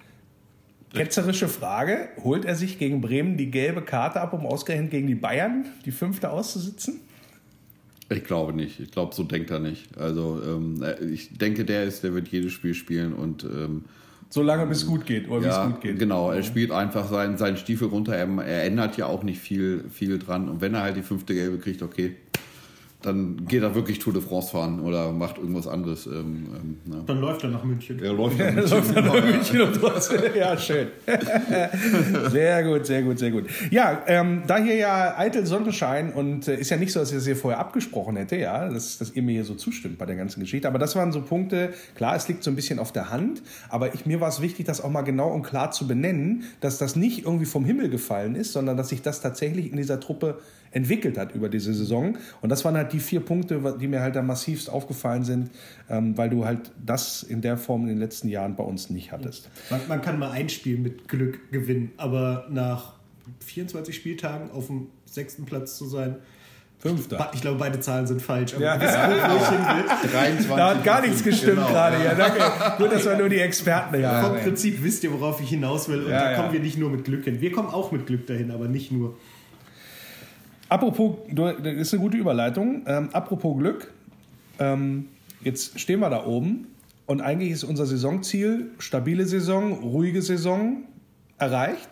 Ketzerische Frage. Holt er sich gegen Bremen die gelbe Karte ab, um ausgerechnet gegen die Bayern die fünfte auszusitzen? Ich glaube nicht. Ich glaube, so denkt er nicht. Also ähm, ich denke, der ist, der wird jedes Spiel spielen und ähm, solange bis es gut geht oder ja, wie es gut geht. Genau, er spielt einfach seinen, seinen Stiefel runter. Er, er ändert ja auch nicht viel, viel dran. Und wenn er halt die fünfte Gelbe kriegt, okay, dann geht er wirklich Tour de France fahren oder macht irgendwas anderes. Ähm, ähm, ja. Dann läuft er nach München. Er läuft nach München. läuft nach München und was. Ja, schön. Sehr gut, sehr gut, sehr gut. Ja, ähm, da hier ja eitel Sonnenschein und äh, ist ja nicht so, dass ich das hier vorher abgesprochen hätte, ja, dass, dass ihr mir hier so zustimmt bei der ganzen Geschichte. Aber das waren so Punkte, klar, es liegt so ein bisschen auf der Hand, aber ich, mir war es wichtig, das auch mal genau und klar zu benennen, dass das nicht irgendwie vom Himmel gefallen ist, sondern dass sich das tatsächlich in dieser Truppe entwickelt hat über diese Saison. Und das waren halt die vier Punkte, die mir halt da massivst aufgefallen sind, ähm, weil du halt das in der Form in den letzten Jahren bei uns nicht hattest. Man, man kann mal ein Spiel mit Glück gewinnen, aber nach vierundzwanzig Spieltagen auf dem sechsten Platz zu sein, Fünfter. Ich glaube, beide Zahlen sind falsch. Aber ja, ja, ja, wo ich hin will. dreiundzwanzig Da hat gar nichts gestimmt genau. gerade. Ja, danke. Gut, dass wir nur die Experten ja, haben. Vom Prinzip wisst ihr, worauf ich hinaus will. Und ja, da kommen ja. wir nicht nur mit Glück hin. Wir kommen auch mit Glück dahin, aber nicht nur. Apropos, das ist eine gute Überleitung. Ähm, apropos Glück. Ähm, jetzt stehen wir da oben und eigentlich ist unser Saisonziel stabile Saison, ruhige Saison erreicht.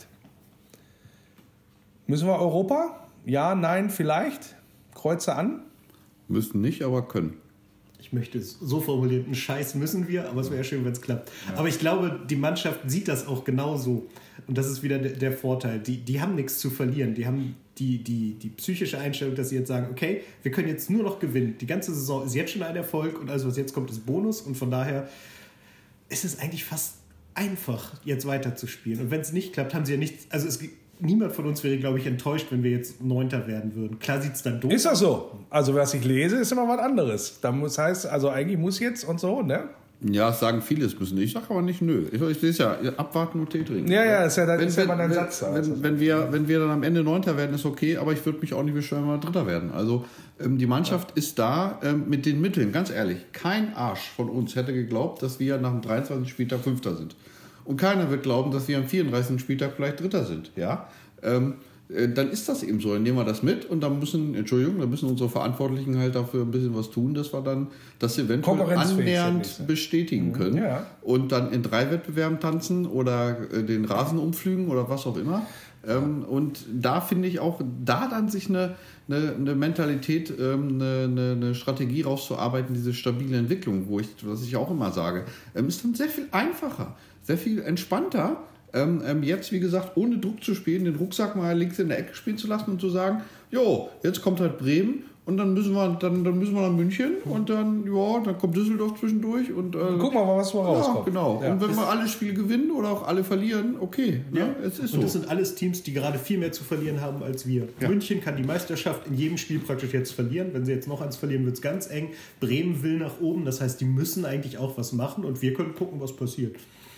Müssen wir Europa? Ja, nein, vielleicht? Kreuze an? Müssen nicht, aber können. Ich möchte es so formulieren, einen Scheiß müssen wir, aber es wäre schön, wenn es klappt. Ja. Aber ich glaube, die Mannschaft sieht das auch genauso. Und das ist wieder der, der Vorteil. Die, die haben nichts zu verlieren. Die haben die, die, die psychische Einstellung, dass sie jetzt sagen, okay, wir können jetzt nur noch gewinnen. Die ganze Saison ist jetzt schon ein Erfolg und alles, was jetzt kommt, ist Bonus. Und von daher ist es eigentlich fast einfach, jetzt weiterzuspielen. Und wenn es nicht klappt, haben sie ja nichts... Also es niemand von uns wäre, glaube ich, enttäuscht, wenn wir jetzt Neunter werden würden. Klar sieht es dann doof aus. Ist das so? Also was ich lese, ist immer was anderes. Da muss heißt, also eigentlich muss jetzt und so, ne? Ja, es sagen viele, es müssen. Ich sage aber nicht nö. Ich, ich lese ja, abwarten und Tee trinken. Ja, ja, ist ja, dann wenn, ist ja mal ein wenn, Satz. Wenn, also. wenn, wenn, wir, wenn wir dann am Ende Neunter werden, ist okay, aber ich würde mich auch nicht beschweren, wenn wir Dritter werden. Also ähm, die Mannschaft ja. ist da ähm, mit den Mitteln, ganz ehrlich. Kein Arsch von uns hätte geglaubt, dass wir nach dem dreiundzwanzigsten Spieltag Fünfter sind. Und keiner wird glauben, dass wir am vierunddreißigsten Spieltag vielleicht Dritter sind. Ja? Ähm, äh, dann ist das eben so. Dann nehmen wir das mit und dann müssen, Entschuldigung, dann müssen unsere Verantwortlichen halt dafür ein bisschen was tun, dass wir dann das eventuell annähernd bestätigen können. Ja. Und dann in drei Wettbewerben tanzen oder äh, den Rasen umflügen oder was auch immer. Ähm, und da finde ich auch, da dann sich eine, eine, eine Mentalität, ähm, eine, eine, eine Strategie rauszuarbeiten, diese stabile Entwicklung, wo ich, was ich auch immer sage, ähm, ist dann sehr viel einfacher, sehr viel entspannter, ähm, ähm, jetzt, wie gesagt, ohne Druck zu spielen, den Rucksack mal links in der Ecke spielen zu lassen und zu sagen, jo, jetzt kommt halt Bremen und dann müssen wir, dann, dann müssen wir nach München und dann, ja, dann kommt Düsseldorf zwischendurch und äh, guck mal, was wir rauskommt. Ja, genau. Ja. Und wenn das wir alle Spiele gewinnen oder auch alle verlieren, okay, ja. ne? Es ist und so. das sind alles Teams, die gerade viel mehr zu verlieren haben als wir. Ja. München kann die Meisterschaft in jedem Spiel praktisch jetzt verlieren. Wenn sie jetzt noch eins verlieren, wird es ganz eng. Bremen will nach oben, das heißt, die müssen eigentlich auch was machen und wir können gucken, was passiert.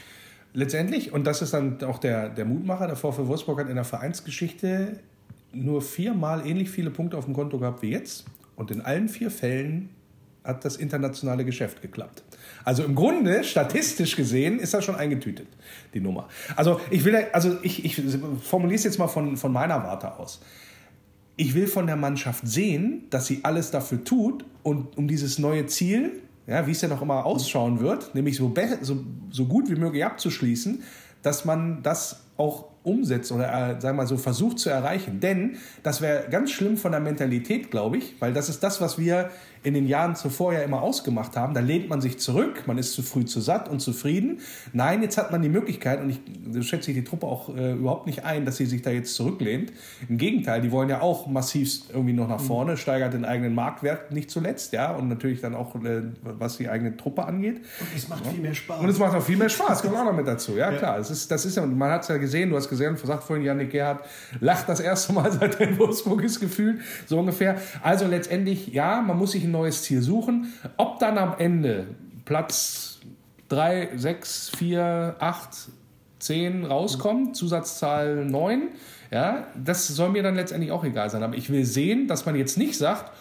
letztendlich, und das ist dann auch der, der Mutmacher, der VfL Wolfsburg hat in der Vereinsgeschichte nur viermal ähnlich viele Punkte auf dem Konto gehabt wie jetzt. Und in allen vier Fällen hat das internationale Geschäft geklappt. Also im Grunde, statistisch gesehen, ist das schon eingetütet, die Nummer. Also ich will, also ich, ich formuliere es jetzt mal von, von meiner Warte aus. Ich will von der Mannschaft sehen, dass sie alles dafür tut, und um dieses neue Ziel, ja, wie es ja noch immer ausschauen wird, nämlich so, be- so, so gut wie möglich abzuschließen, dass man das auch umsetzt oder äh, sagen wir mal so versucht zu erreichen. Denn das wäre ganz schlimm von der Mentalität, glaube ich, weil das ist das, was wir in den Jahren zuvor ja immer ausgemacht haben. Da lehnt man sich zurück, man ist zu früh zu satt und zufrieden. Nein, jetzt hat man die Möglichkeit, und ich so schätze ich die Truppe auch äh, überhaupt nicht ein, dass sie sich da jetzt zurücklehnt. Im Gegenteil, die wollen ja auch massiv irgendwie noch nach vorne, steigert den eigenen Marktwert nicht zuletzt, ja, und natürlich dann auch, äh, was die eigene Truppe angeht. Und es macht ja. viel mehr Spaß. Und es macht auch viel mehr Spaß, kommt auch noch mit dazu. Ja, ja. Klar, das ist, das ist ja, man hat es ja gesehen, du hast gesehen, sagt vorhin Jannik Gerhardt, lacht das erste Mal, seit er in Wolfsburg ist, gefühlt, so ungefähr. Also letztendlich, ja, man muss sich ein neues Ziel suchen. Ob dann am Ende Platz drei, sechs, vier, acht, zehn rauskommt, Zusatzzahl neun, ja, das soll mir dann letztendlich auch egal sein. Aber ich will sehen, dass man jetzt nicht sagt,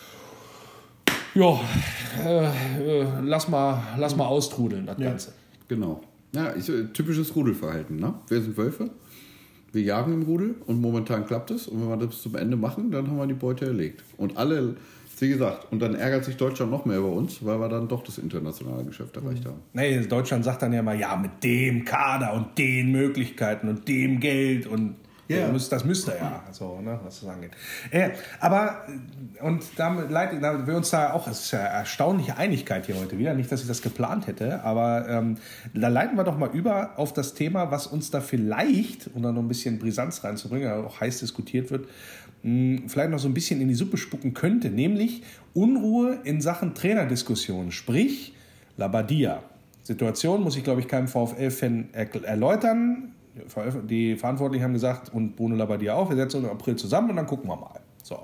ja, äh, äh, lass mal, lass mal austrudeln, das ja, Ganze. Genau. Ja, ich, typisches Rudelverhalten, ne? Wir sind Wölfe, wir jagen im Rudel und momentan klappt es. Und wenn wir das bis zum Ende machen, dann haben wir die Beute erlegt. Und alle, wie gesagt, und dann ärgert sich Deutschland noch mehr über uns, weil wir dann doch das internationale Geschäft erreicht haben. Nee, Deutschland sagt dann ja mal, ja, mit dem Kader und den Möglichkeiten und dem Geld und ja, ja. Das müsste ja, so, ne, was das angeht. Äh, aber, und damit leiten da wir uns da auch, es ist ja erstaunliche Einigkeit hier heute wieder, nicht, dass ich das geplant hätte, aber ähm, da leiten wir doch mal über auf das Thema, was uns da vielleicht, um da noch ein bisschen Brisanz reinzubringen, auch heiß diskutiert wird, mh, vielleicht noch so ein bisschen in die Suppe spucken könnte, nämlich Unruhe in Sachen Trainerdiskussionen, sprich Labadia. Situation muss ich, glaube ich, keinem VfL-Fan er- erläutern. Die Verantwortlichen haben gesagt, und Bruno Labbadia auch, wir setzen uns im April zusammen und dann gucken wir mal. So.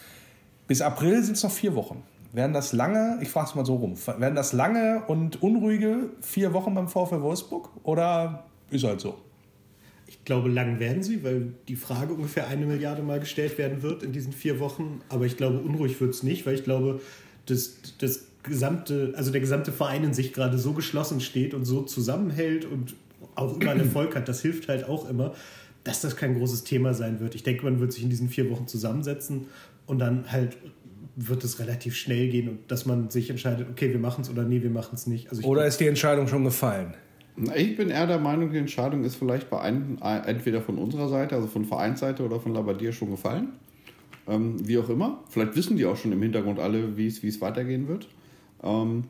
Bis April sind es noch vier Wochen. Werden das lange, ich frage es mal so rum, werden das lange und unruhige vier Wochen beim VfL Wolfsburg oder ist halt so? Ich glaube, lang werden sie, weil die Frage ungefähr eine Milliarde Mal gestellt werden wird in diesen vier Wochen. Aber ich glaube, unruhig wird es nicht, weil ich glaube, dass das gesamte, also der gesamte Verein in sich gerade so geschlossen steht und so zusammenhält und auch immer einen Erfolg hat, das hilft halt auch immer, dass das kein großes Thema sein wird. Ich denke, man wird sich in diesen vier Wochen zusammensetzen und dann halt wird es relativ schnell gehen und dass man sich entscheidet, okay, wir machen es oder nee, wir machen es nicht. Also ich oder ist die Entscheidung schon gefallen? Ich bin eher der Meinung, die Entscheidung ist vielleicht bei einem, entweder von unserer Seite, also von Vereinsseite oder von Labbadia schon gefallen. Ähm, wie auch immer. Vielleicht wissen die auch schon im Hintergrund alle, wie es, wie es weitergehen wird. Ähm,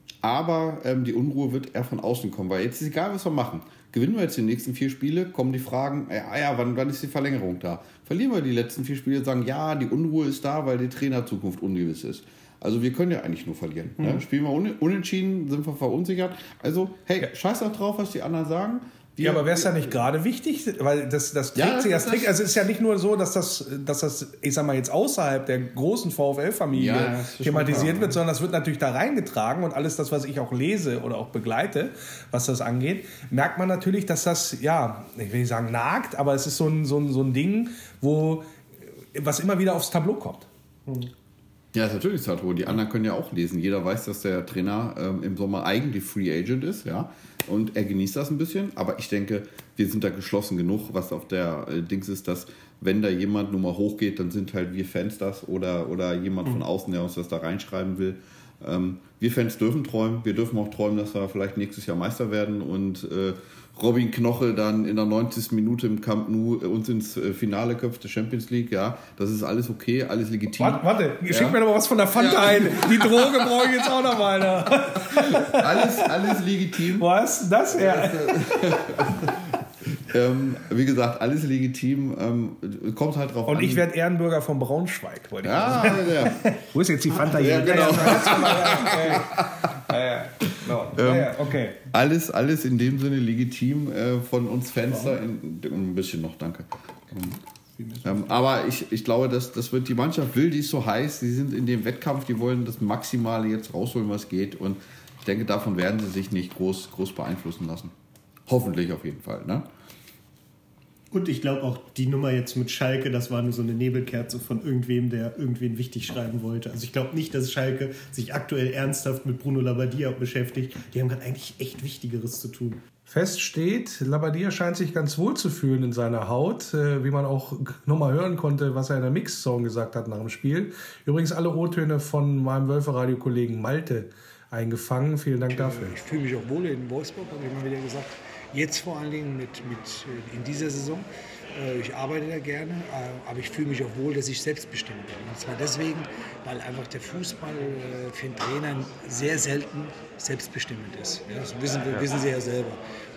Aber ähm, die Unruhe wird eher von außen kommen, weil jetzt ist egal, was wir machen. Gewinnen wir jetzt die nächsten vier Spiele, kommen die Fragen, ja, ja wann, wann ist die Verlängerung da? Verlieren wir die letzten vier Spiele, sagen, ja, die Unruhe ist da, weil die Trainerzukunft ungewiss ist. Also wir können ja eigentlich nur verlieren. Mhm. Ne? Spielen wir un- unentschieden, sind wir verunsichert. Also, hey, ja. Scheiß doch drauf, was die anderen sagen. Wir, ja, aber wäre es ja nicht gerade wichtig, weil das, das trägt ja, sich, das, das trägt, also es ist ja nicht nur so, dass das, dass das, ich sag mal jetzt außerhalb der großen VfL-Familie ja, thematisiert klar, wird, sondern das wird natürlich da reingetragen und alles das, was ich auch lese oder auch begleite, was das angeht, merkt man natürlich, dass das, ja, ich will nicht sagen nagt, aber es ist so ein, so ein, so ein Ding, wo, was immer wieder aufs Tableau kommt. Hm. Ja, ist natürlich so. Die anderen können ja auch lesen. Jeder weiß, dass der Trainer ähm, im Sommer eigentlich Free Agent ist, ja. Und er genießt das ein bisschen. Aber ich denke, wir sind da geschlossen genug, was auf der äh, Dings ist, dass wenn da jemand nur mal hochgeht, dann sind halt wir Fans das oder, oder jemand mhm. von außen, der uns das da reinschreiben will. Ähm, wir Fans dürfen träumen. Wir dürfen auch träumen, dass wir vielleicht nächstes Jahr Meister werden und äh, Robin Knoche dann in der neunzigsten Minute im Camp Nou uns ins Finale köpft der Champions League, ja, das ist alles okay, alles legitim. Warte, warte ja. Schick mir doch mal was von der Fanta ja. ein. Die Droge brauche ich jetzt auch noch mal. alles, alles legitim. Was? Das ja. ähm, wie gesagt, alles legitim. Ähm, kommt halt drauf Und an. Und ich werde Ehrenbürger von Braunschweig, wollte ich ja, sagen. Ja. Wo ist jetzt die Fanta hier? Ja, genau. Ja, ja. No. Ähm, ja, okay. Alles, alles in dem Sinne legitim äh, von uns Fans da. In, ein bisschen noch, danke. Ähm, aber ich, ich glaube, dass, das wird die Mannschaft will, die ist so heiß, die sind in dem Wettkampf, die wollen das Maximale jetzt rausholen, was geht. Und ich denke, davon werden sie sich nicht groß, groß beeinflussen lassen. Hoffentlich auf jeden Fall, ne? Und ich glaube auch, die Nummer jetzt mit Schalke, das war nur so eine Nebelkerze von irgendwem, der irgendwen wichtig schreiben wollte. Also ich glaube nicht, dass Schalke sich aktuell ernsthaft mit Bruno Labbadia beschäftigt. Die haben gerade eigentlich echt Wichtigeres zu tun. Fest steht, Labbadia scheint sich ganz wohl zu fühlen in seiner Haut, äh, wie man auch nochmal hören konnte, was er in der Mix-Song gesagt hat nach dem Spiel. Übrigens alle O-Töne von meinem Wölfe-Radio-Kollegen Malte eingefangen. Vielen Dank dafür. Ich fühle mich auch wohl in Wolfsburg, habe ich immer wieder gesagt. Jetzt vor allen Dingen mit, mit in dieser Saison. Ich arbeite da gerne, aber ich fühle mich auch wohl, dass ich selbstbestimmt bin. Und zwar deswegen, weil einfach der Fußball für einen Trainer sehr selten selbstbestimmend ist. Das wissen, wir, wissen Sie ja selber.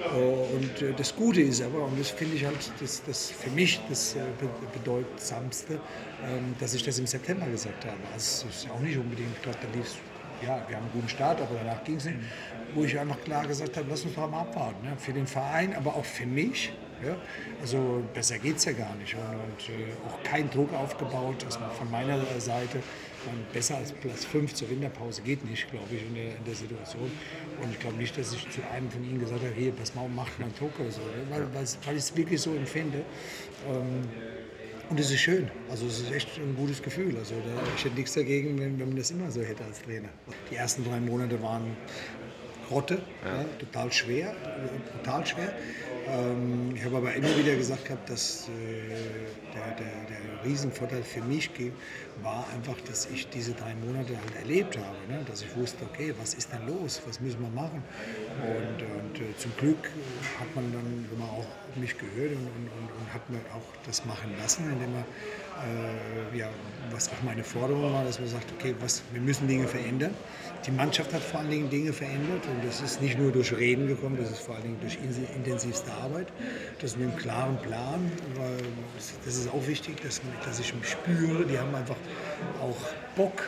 Und das Gute ist aber, und das finde ich halt das, das für mich das Bedeutsamste, dass ich das im September gesagt habe. Also es ist auch nicht unbedingt, ich glaube, da lief es. Ja, wir haben einen guten Start, aber danach ging es nicht. Wo ich einfach klar gesagt habe, lass uns doch mal abwarten. Ne? Für den Verein, aber auch für mich. Ja? Also besser geht es ja gar nicht. Und, und äh, auch kein Druck aufgebaut. Also von meiner Seite. Und besser als Platz fünf zur Winterpause geht nicht, glaube ich, in der, in der Situation. Und ich glaube nicht, dass ich zu einem von Ihnen gesagt habe, hier, pass mal, macht mal einen Druck oder so. Ne? Weil, weil ich es wirklich so empfinde. Ähm, Und es ist schön, also es ist echt ein gutes Gefühl. Also da, ich hätte nichts dagegen, wenn, wenn man das immer so hätte als Trainer. Die ersten drei Monate waren Grotte, ja. Ja, total schwer, brutal schwer. Ähm, ich habe aber immer wieder gesagt gehabt, dass äh, der, der, der Riesenvorteil für mich war einfach, dass ich diese drei Monate halt erlebt habe. Ne? Dass ich wusste, okay, was ist denn los, was müssen wir machen? Und, und äh, zum Glück hat man dann immer auch mich gehört und, und, und, und hat mir auch das machen lassen, indem er, äh, ja, was auch meine Forderung war, dass man sagt, okay, was, wir müssen Dinge verändern. Die Mannschaft hat vor allen Dingen Dinge verändert und das ist nicht nur durch Reden gekommen, das ist vor allen Dingen durch intensivste Arbeit, das mit einem klaren Plan, weil das ist auch wichtig, dass, dass ich mich spüre, die haben einfach auch Bock.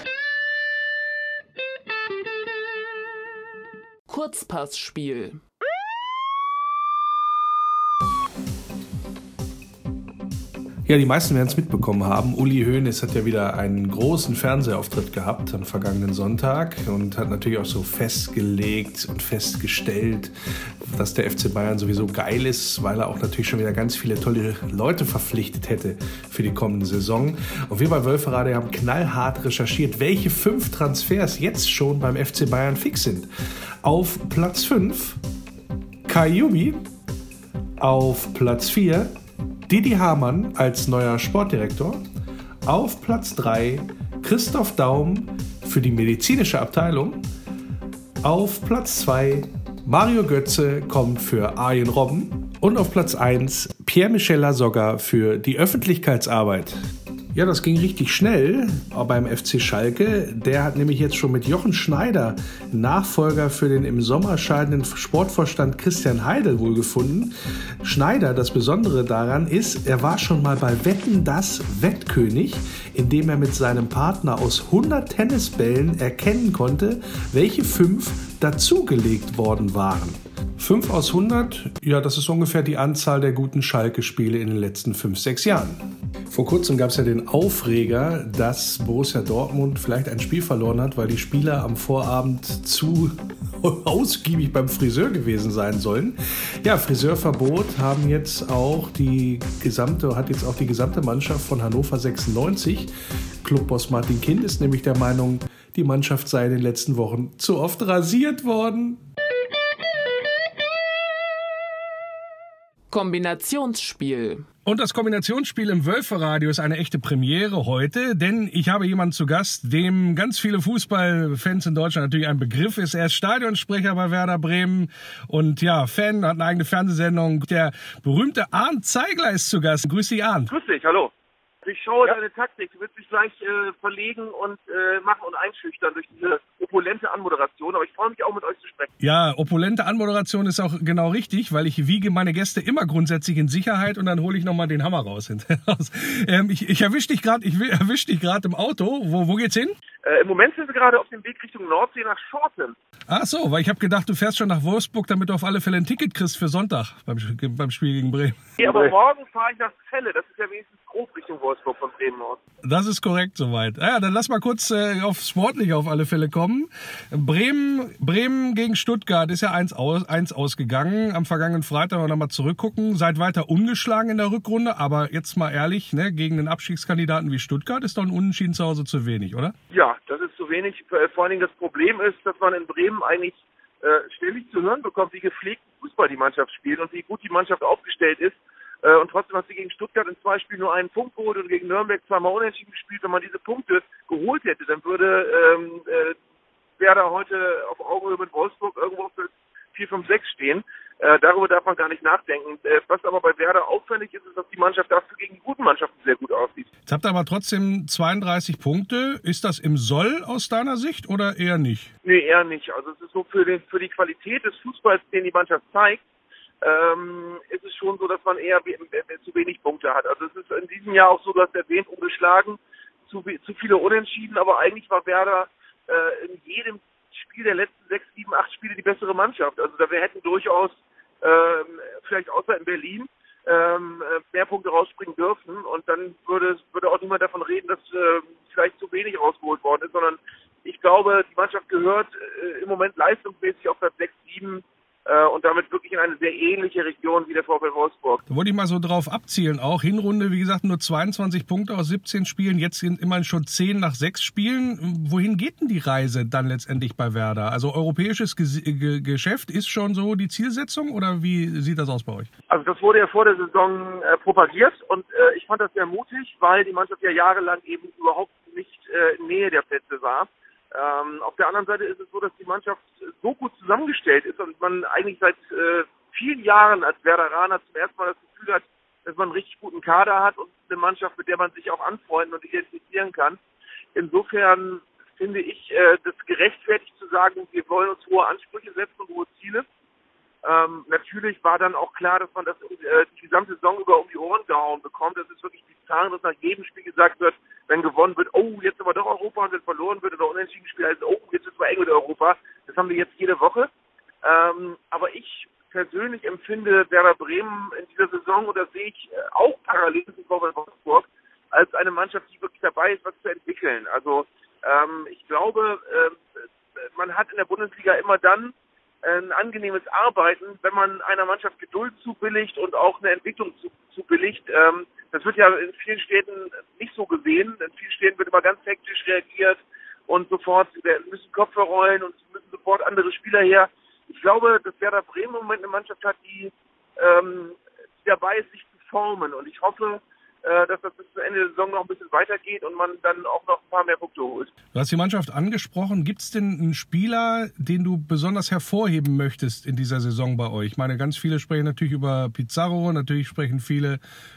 Kurzpassspiel. Ja, die meisten werden es mitbekommen haben. Uli Hoeneß hat ja wieder einen großen Fernsehauftritt gehabt am vergangenen Sonntag und hat natürlich auch so festgelegt und festgestellt, dass der F C Bayern sowieso geil ist, weil er auch natürlich schon wieder ganz viele tolle Leute verpflichtet hätte für die kommende Saison. Und wir bei Wölferadio haben knallhart recherchiert, welche fünf Transfers jetzt schon beim F C Bayern fix sind. Auf Platz fünf Kajubi, auf Platz vier Didi Hamann als neuer Sportdirektor, auf Platz drei Christoph Daum für die medizinische Abteilung, auf Platz zwei Mario Götze kommt für Arjen Robben und auf Platz eins Pierre-Michel Lasogga für die Öffentlichkeitsarbeit. Ja, das ging richtig schnell beim F C Schalke. Der hat nämlich jetzt schon mit Jochen Schneider Nachfolger für den im Sommer scheidenden Sportvorstand Christian Heidel wohl gefunden. Schneider, das Besondere daran ist, er war schon mal bei Wetten, das Wettkönig, indem er mit seinem Partner aus hundert Tennisbällen erkennen konnte, welche fünf dazugelegt worden waren. fünf aus hundert, ja, das ist ungefähr die Anzahl der guten Schalke-Spiele in den letzten fünf, sechs Jahren. Vor kurzem gab es ja den Aufreger, dass Borussia Dortmund vielleicht ein Spiel verloren hat, weil die Spieler am Vorabend zu ausgiebig beim Friseur gewesen sein sollen. Ja, Friseurverbot haben jetzt auch die gesamte, hat jetzt auch die gesamte Mannschaft von Hannover sechsundneunzig. Clubboss Martin Kind ist nämlich der Meinung, die Mannschaft sei in den letzten Wochen zu oft rasiert worden. Kombinationsspiel. Und das Kombinationsspiel im Wölferadio ist eine echte Premiere heute, denn ich habe jemanden zu Gast, dem ganz viele Fußballfans in Deutschland natürlich ein Begriff ist. Er ist Stadionsprecher bei Werder Bremen und ja, Fan, hat eine eigene Fernsehsendung. Der berühmte Arndt Zeigler ist zu Gast. Grüß dich, Arndt. Grüß dich, hallo. Ich schaue ja. Deine Taktik. Du wirst mich gleich äh, verlegen und äh, machen und einschüchtern durch diese opulente Anmoderation. Aber ich freue mich auch, mit euch zu sprechen. Ja, opulente Anmoderation ist auch genau richtig, weil ich wiege meine Gäste immer grundsätzlich in Sicherheit und dann hole ich nochmal den Hammer raus. ähm, ich ich erwische dich gerade erwisch dich gerade im Auto. Wo, wo geht's hin? Äh, Im Moment sind wir gerade auf dem Weg Richtung Nordsee nach Schorten. Ach so, weil ich habe gedacht, du fährst schon nach Wolfsburg, damit du auf alle Fälle ein Ticket kriegst für Sonntag beim, beim Spiel gegen Bremen. Nee, aber morgen fahre ich nach Celle. Das ist ja wenigstens grob Richtung Wolfsburg von Bremen aus. Das ist korrekt soweit. Ja, dann lass mal kurz äh, auf Sportliche auf alle Fälle kommen. Bremen, Bremen gegen Stuttgart ist ja eins aus, eins ausgegangen. Am vergangenen Freitag wollen wir nochmal zurückgucken. Seid weiter ungeschlagen in der Rückrunde, aber jetzt mal ehrlich, ne, gegen einen Abstiegskandidaten wie Stuttgart ist doch ein Unentschieden zu Hause zu wenig, oder? Ja, das ist zu wenig. Vor allen Dingen das Problem ist, dass man in Bremen eigentlich äh, ständig zu hören bekommt, wie gepflegten Fußball die Mannschaft spielt und wie gut die Mannschaft aufgestellt ist. Und trotzdem hat sie gegen Stuttgart in zwei Spielen nur einen Punkt geholt und gegen Nürnberg zweimal unentschieden gespielt. Wenn man diese Punkte geholt hätte, dann würde ähm, äh, Werder heute auf Augenhöhe mit Wolfsburg irgendwo auf vier fünf sechs stehen. Äh, darüber darf man gar nicht nachdenken. Äh, was aber bei Werder auffällig ist, ist, dass die Mannschaft dafür gegen die guten Mannschaften sehr gut aussieht. Jetzt habt ihr aber trotzdem zweiunddreißig Punkte. Ist das im Soll aus deiner Sicht oder eher nicht? Nee, eher nicht. Also es ist so für, den, für die Qualität des Fußballs, den die Mannschaft zeigt, Ähm, ist es schon so, dass man eher we- we- zu wenig Punkte hat. Also es ist in diesem Jahr auch so, dass der erwähnt ungeschlagen, zu, zu viele Unentschieden, aber eigentlich war Werder äh, in jedem Spiel der letzten sechs, sieben, acht Spiele die bessere Mannschaft. Also da wir hätten durchaus ähm, vielleicht außer in Berlin ähm, mehr Punkte rausspringen dürfen und dann würde würde auch niemand davon reden, dass äh, vielleicht zu wenig rausgeholt worden ist, sondern ich glaube, die Mannschaft gehört äh, im Moment leistungsmäßig auf Platz sechs, sieben und damit wirklich in eine sehr ähnliche Region wie der VfL Wolfsburg. Da wollte ich mal so drauf abzielen. Auch Hinrunde, wie gesagt, nur zweiundzwanzig Punkte aus siebzehn Spielen. Jetzt sind immerhin schon zehn nach sechs Spielen. Wohin geht denn die Reise dann letztendlich bei Werder? Also europäisches Ge- Ge- Geschäft ist schon so die Zielsetzung oder wie sieht das aus bei euch? Also das wurde ja vor der Saison äh, propagiert und äh, ich fand das sehr mutig, weil die Mannschaft ja jahrelang eben überhaupt nicht äh, in Nähe der Plätze war. Ähm, auf der anderen Seite ist es so, dass die Mannschaft so gut zusammengestellt ist und man eigentlich seit äh, vielen Jahren als Werderaner zum ersten Mal das Gefühl hat, dass man einen richtig guten Kader hat und eine Mannschaft, mit der man sich auch anfreunden und identifizieren kann. Insofern finde ich äh, das gerechtfertigt zu sagen, wir wollen uns hohe Ansprüche setzen und hohe Ziele. Ähm, natürlich war dann auch klar, dass man das äh, die gesamte Saison über um die Ohren gehauen bekommt. Das ist wirklich bizarr, dass nach jedem Spiel gesagt wird, wenn gewonnen wird, oh, jetzt aber doch Europa, und wenn verloren wird oder unentschieden gespielt, also oh, jetzt ist es eng mit Europa. Das haben wir jetzt jede Woche. Ähm, aber ich persönlich empfinde Werder Bremen in dieser Saison, und das sehe ich auch parallel zum VfL Wolfsburg, als eine Mannschaft, die wirklich dabei ist, was zu entwickeln. Also ähm, ich glaube, äh, man hat in der Bundesliga immer dann ein angenehmes Arbeiten, wenn man einer Mannschaft Geduld zubilligt und auch eine Entwicklung zu, zubilligt. Ähm, das wird ja in vielen Städten nicht so gesehen. In vielen Städten wird immer ganz hektisch reagiert und sofort müssen Köpfe rollen und müssen sofort andere Spieler her. Ich glaube, dass Werder Bremen im Moment eine Mannschaft hat, die, ähm, die dabei ist, sich zu formen. Und ich hoffe, äh, dass das bis zum Ende der Saison noch ein bisschen weitergeht und man dann auch noch ein paar mehr Punkte holt. Du hast die Mannschaft angesprochen. Gibt es denn einen Spieler, den du besonders hervorheben möchtest in dieser Saison bei euch? Ich meine, ganz viele sprechen natürlich über Pizarro, natürlich sprechen viele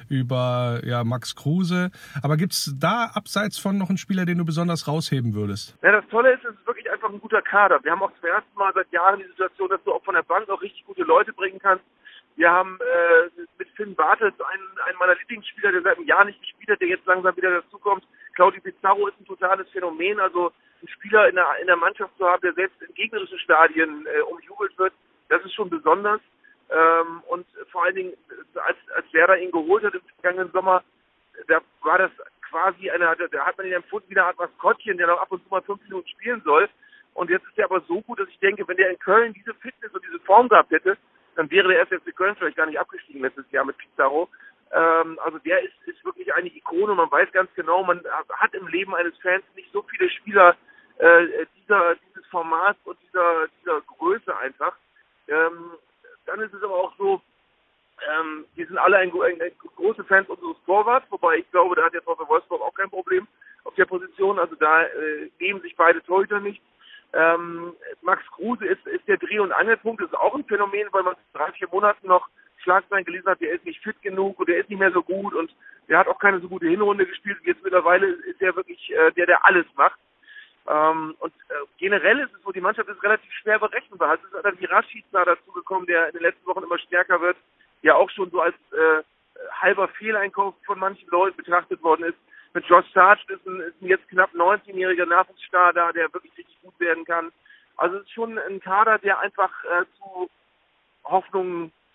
über ja, Max Kruse. Aber gibt es da abseits von noch einen Spieler, den du besonders rausheben würdest? Ja, das Tolle ist, es ist wirklich einfach ein guter Kader. Wir haben auch zum ersten Mal seit Jahren die Situation, dass du auch von der Bank auch richtig gute Leute bringen kannst. Wir haben äh, mit Finn Bartels einen, einen meiner Lieblingsspieler, der seit einem Jahr nicht gespielt hat, der jetzt langsam wieder dazukommt. Claudio Pizarro ist ein totales Phänomen. Also einen Spieler in der, in der Mannschaft zu haben, der selbst in gegnerischen Stadien äh, umjubelt wird, das ist schon besonders. Ähm, und vor allen Dingen, als, als Werder ihn geholt hat im vergangenen Sommer, da war das quasi eine, da hat man ihn empfunden wie eine Art Maskottchen, der noch ab und zu mal fünf Minuten spielen soll. Und jetzt ist er aber so gut, dass ich denke, wenn der in Köln diese Fitness und diese Form gehabt hätte, dann wäre der erste F C Köln vielleicht gar nicht abgestiegen letztes Jahr mit Pizarro. Ähm, also der ist, ist wirklich eine Ikone. Man weiß ganz genau, man hat im Leben eines Fans nicht so viele Spieler äh, dieser, dieses Formats und dieser, dieser Größe einfach. Ähm, dann ist es aber auch so, ähm, wir sind alle ein, ein, ein große Fans unseres Torwarts, wobei ich glaube, da hat der VfL Wolfsburg auch kein Problem auf der Position. Also da äh, nehmen sich beide Torhüter nicht. Ähm, Max Kruse ist, ist der Dreh- und Angelpunkt, das ist auch ein Phänomen, weil man drei, vier Monaten noch Schlagzeilen gelesen hat, der ist nicht fit genug und der ist nicht mehr so gut und der hat auch keine so gute Hinrunde gespielt. Jetzt mittlerweile ist er wirklich äh, der, der alles macht. Ähm, und äh, generell ist es so, die Mannschaft ist relativ schwer berechenbar. Es ist dann wie Rashica dazugekommen, der in den letzten Wochen immer stärker wird, der auch schon so als äh, halber Fehleinkauf von manchen Leuten betrachtet worden ist. Mit Josh Sargent ist ein, ist ein jetzt knapp neunzehnjähriger Nachwuchsstar da, der wirklich richtig gut werden kann. Also es ist schon ein Kader, der einfach äh, zu Hoffnungen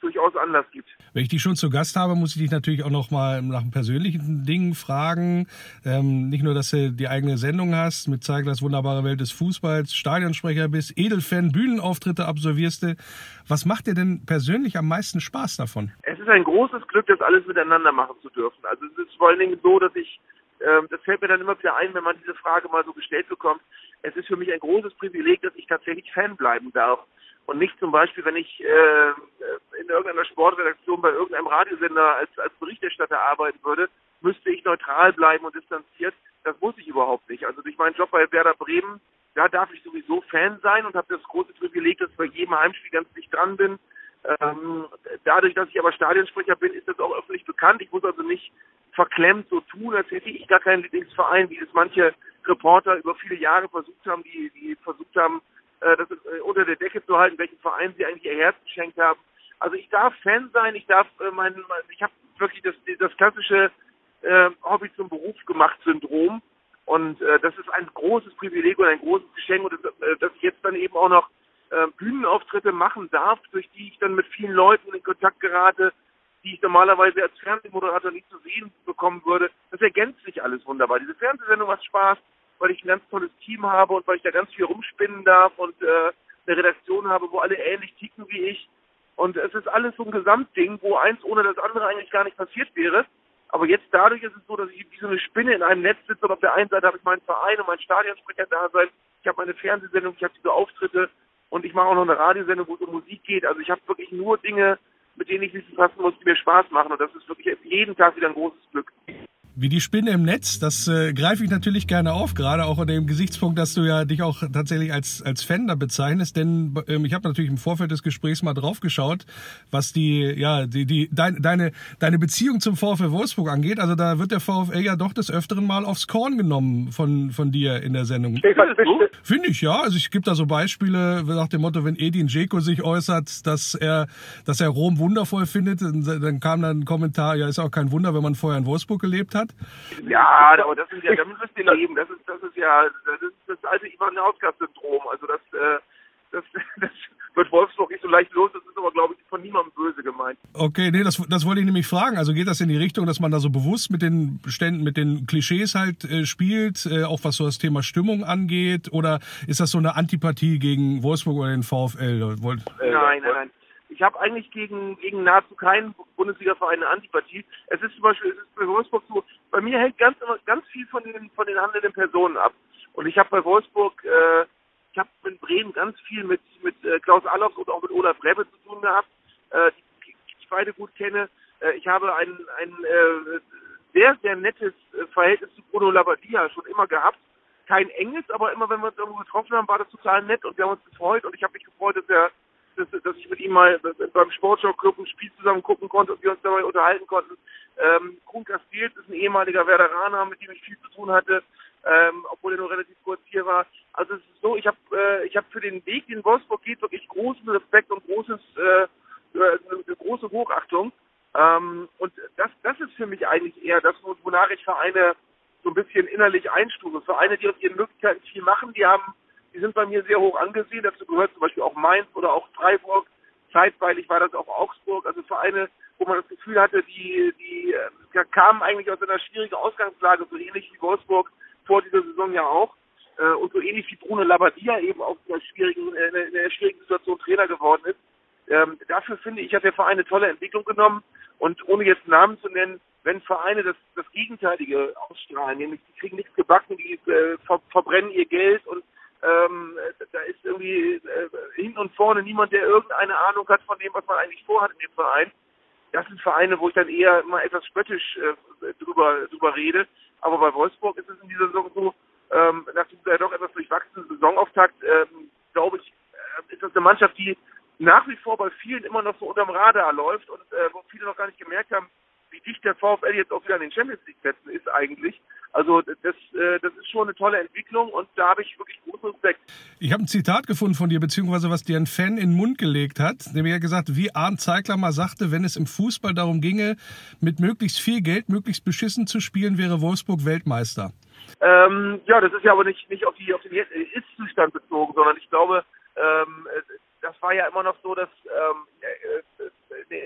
durchaus Anlass gibt. Wenn ich dich schon zu Gast habe, muss ich dich natürlich auch noch mal nach einem persönlichen Ding fragen. Ähm, nicht nur, dass du die eigene Sendung hast mit Zeiglers wunderbare Welt des Fußballs, Stadionsprecher bist, Edelfan, Bühnenauftritte absolvierst du. Was macht dir denn persönlich am meisten Spaß davon? Es ist ein großes Glück, das alles miteinander machen zu dürfen. Also es ist vor allen Dingen so, dass ich, äh, das fällt mir dann immer wieder ein, wenn man diese Frage mal so gestellt bekommt, es ist für mich ein großes Privileg, dass ich tatsächlich Fan bleiben darf. Und nicht zum Beispiel, wenn ich äh, in irgendeiner Sportredaktion bei irgendeinem Radiosender als, als Berichterstatter arbeiten würde, müsste ich neutral bleiben und distanziert. Das muss ich überhaupt nicht. Also durch meinen Job bei Werder Bremen, da darf ich sowieso Fan sein und habe das große Privileg, dass ich bei jedem Heimspiel ganz dicht dran bin. Ähm, dadurch, dass ich aber Stadionsprecher bin, ist das auch öffentlich bekannt. Ich muss also nicht verklemmt so tun, als hätte ich gar keinen Lieblingsverein, wie es manche Reporter über viele Jahre versucht haben, die, die versucht haben, das unter der Decke zu halten, welchen Verein sie eigentlich ihr Herz geschenkt haben. Also ich darf Fan sein, ich darf äh, mein, mein ich habe wirklich das das klassische äh, Hobby zum Beruf gemacht Syndrom und äh, das ist ein großes Privileg und ein großes Geschenk und das, äh, dass ich jetzt dann eben auch noch äh, Bühnenauftritte machen darf, durch die ich dann mit vielen Leuten in Kontakt gerate, die ich normalerweise als Fernsehmoderator nicht zu sehen bekommen würde. Das ergänzt sich alles wunderbar. Diese Fernsehsendung macht Spaß, weil ich ein ganz tolles Team habe und weil ich da ganz viel rumspinnen darf und äh, eine Redaktion habe, wo alle ähnlich ticken wie ich. Und es ist alles so ein Gesamtding, wo eins ohne das andere eigentlich gar nicht passiert wäre. Aber jetzt dadurch ist es so, dass ich wie so eine Spinne in einem Netz sitze und auf der einen Seite habe ich meinen Verein und meinen Stadionsprecher da sein. Ich habe meine Fernsehsendung, ich habe diese Auftritte und ich mache auch noch eine Radiosendung, wo es um Musik geht. Also ich habe wirklich nur Dinge, mit denen ich mich befassen muss, die mir Spaß machen. Und das ist wirklich jeden Tag wieder ein großes Glück. Wie die Spinne im Netz, das äh, greife ich natürlich gerne auf, gerade auch unter dem Gesichtspunkt, dass du ja dich auch tatsächlich als als Fan da bezeichnest, denn ähm, ich habe natürlich im Vorfeld des Gesprächs mal drauf geschaut, was die ja die die dein, deine deine Beziehung zum VfL Wolfsburg angeht. Also da wird der VfL ja doch des Öfteren mal aufs Korn genommen von von dir in der Sendung. Finde ich, ja. Also ich gebe da so Beispiele nach dem Motto, wenn Edin Dzeko sich äußert, dass er dass er Rom wundervoll findet, dann kam dann ein Kommentar, ja, ist auch kein Wunder, wenn man vorher in Wolfsburg gelebt hat. Ja, aber das ist ja, damit müsst ihr leben. Das ist, das ist ja, das ist das alte Ivan-Nauskas-Syndrom. Also das, äh, das, das wird Wolfsburg nicht so leicht los. Das ist aber, glaube ich, von niemandem böse gemeint. Okay, nee, das, das wollte ich nämlich fragen. Also geht das in die Richtung, dass man da so bewusst mit den Ständen, mit den Klischees halt äh, spielt, äh, auch was so das Thema Stimmung angeht? Oder ist das so eine Antipathie gegen Wolfsburg oder den VfL? Wollt, äh, nein, nein, nein. Ich habe eigentlich gegen, gegen nahezu keinen Bundesliga-Verein eine Antipathie. Es ist zum Beispiel, es ist bei Wolfsburg so, bei mir hängt ganz ganz viel von den von den handelnden Personen ab. Und ich habe bei Wolfsburg, äh, ich habe in Bremen ganz viel mit mit äh, Klaus Allofs und auch mit Olaf Rebbe zu tun gehabt, äh, die, die ich beide gut kenne. Äh, ich habe ein ein äh, sehr sehr nettes äh, Verhältnis zu Bruno Labbadia schon immer gehabt. Kein enges, aber immer wenn wir uns irgendwo getroffen haben, war das total nett und wir haben uns gefreut und ich habe mich gefreut, dass er Dass, dass ich mit ihm mal beim Sportschau-Club ein Spiel zusammen gucken konnte und wir uns dabei unterhalten konnten. Ähm, Kuhn Castells ist ein ehemaliger Werderaner, mit dem ich viel zu tun hatte, ähm, obwohl er nur relativ kurz hier war. Also es ist so, ich habe äh, ich habe für den Weg, den Wolfsburg geht, wirklich großen Respekt und großes äh, eine große Hochachtung. Ähm, und das das ist für mich eigentlich eher das, wonach ich Vereine so ein bisschen innerlich einstufe. Vereine, die aus ihren Möglichkeiten viel machen, die haben Die sind bei mir sehr hoch angesehen. Dazu gehört zum Beispiel auch Mainz oder auch Freiburg. Zeitweilig war das auch Augsburg. Also Vereine, wo man das Gefühl hatte, die, die äh, kamen eigentlich aus einer schwierigen Ausgangslage, so ähnlich wie Wolfsburg vor dieser Saison ja auch. Äh, und so ähnlich wie Bruno Labbadia eben auch in einer schwierigen, äh, in einer schwierigen Situation Trainer geworden ist. Ähm, dafür finde ich, hat der Verein eine tolle Entwicklung genommen. Und ohne jetzt Namen zu nennen, wenn Vereine das, das Gegenteilige ausstrahlen, nämlich die kriegen nichts gebacken, die äh, ver, verbrennen ihr Geld und Ähm, da ist irgendwie äh, hinten und vorne niemand, der irgendeine Ahnung hat von dem, was man eigentlich vorhat in dem Verein. Das sind Vereine, wo ich dann eher immer etwas spöttisch äh, drüber, drüber rede. Aber bei Wolfsburg ist es in dieser Saison so, ähm, nach dieser doch etwas durchwachsenen Saisonauftakt, ähm, glaube ich, äh, ist das eine Mannschaft, die nach wie vor bei vielen immer noch so unterm Radar läuft und äh, wo viele noch gar nicht gemerkt haben, wie dicht der VfL jetzt auch wieder an den Champions League Plätzen ist eigentlich. Also das, äh, das ist schon eine tolle Entwicklung und da habe ich wirklich großen Respekt. Ich habe ein Zitat gefunden von dir, beziehungsweise was dir ein Fan in den Mund gelegt hat. Nämlich er hat gesagt, wie Arndt Zeigler mal sagte, wenn es im Fußball darum ginge, mit möglichst viel Geld möglichst beschissen zu spielen, wäre Wolfsburg Weltmeister. Ähm, ja, das ist ja aber nicht, nicht auf, die, auf den Ist-Zustand bezogen, sondern ich glaube, ähm, das war ja immer noch so, dass ähm,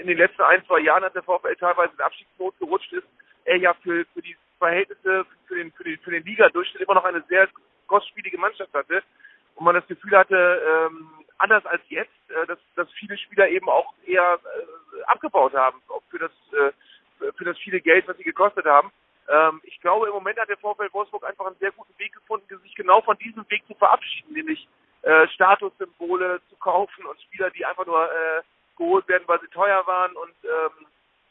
in den letzten ein, zwei Jahren, als der VfL teilweise in Abstiegsnot gerutscht ist, er ja für, für die Verhältnisse, für den, für den, für den Liga-Durchschnitt immer noch eine sehr kostspielige Mannschaft hatte und man das Gefühl hatte, ähm, anders als jetzt, äh, dass, dass viele Spieler eben auch eher äh, abgebaut haben, auch für das, äh, für das viele Geld, was sie gekostet haben. Ähm, ich glaube, im Moment hat der VfL Wolfsburg einfach einen sehr guten Weg gefunden, sich genau von diesem Weg zu verabschieden, nämlich äh, Statussymbole zu kaufen und Spieler, die einfach nur äh, geholt werden, weil sie teuer waren. Und ähm,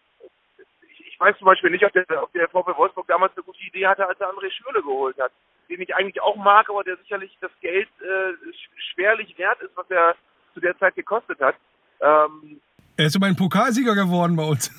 ich, ich weiß zum Beispiel nicht, ob der, ob der VfL Wolfsburg damals eine gute Idee hatte, als er André Schürrle geholt hat, den ich eigentlich auch mag, aber der sicherlich das Geld äh, schwerlich wert ist, was er zu der Zeit gekostet hat. Ähm, er ist immerhin Pokalsieger geworden bei uns.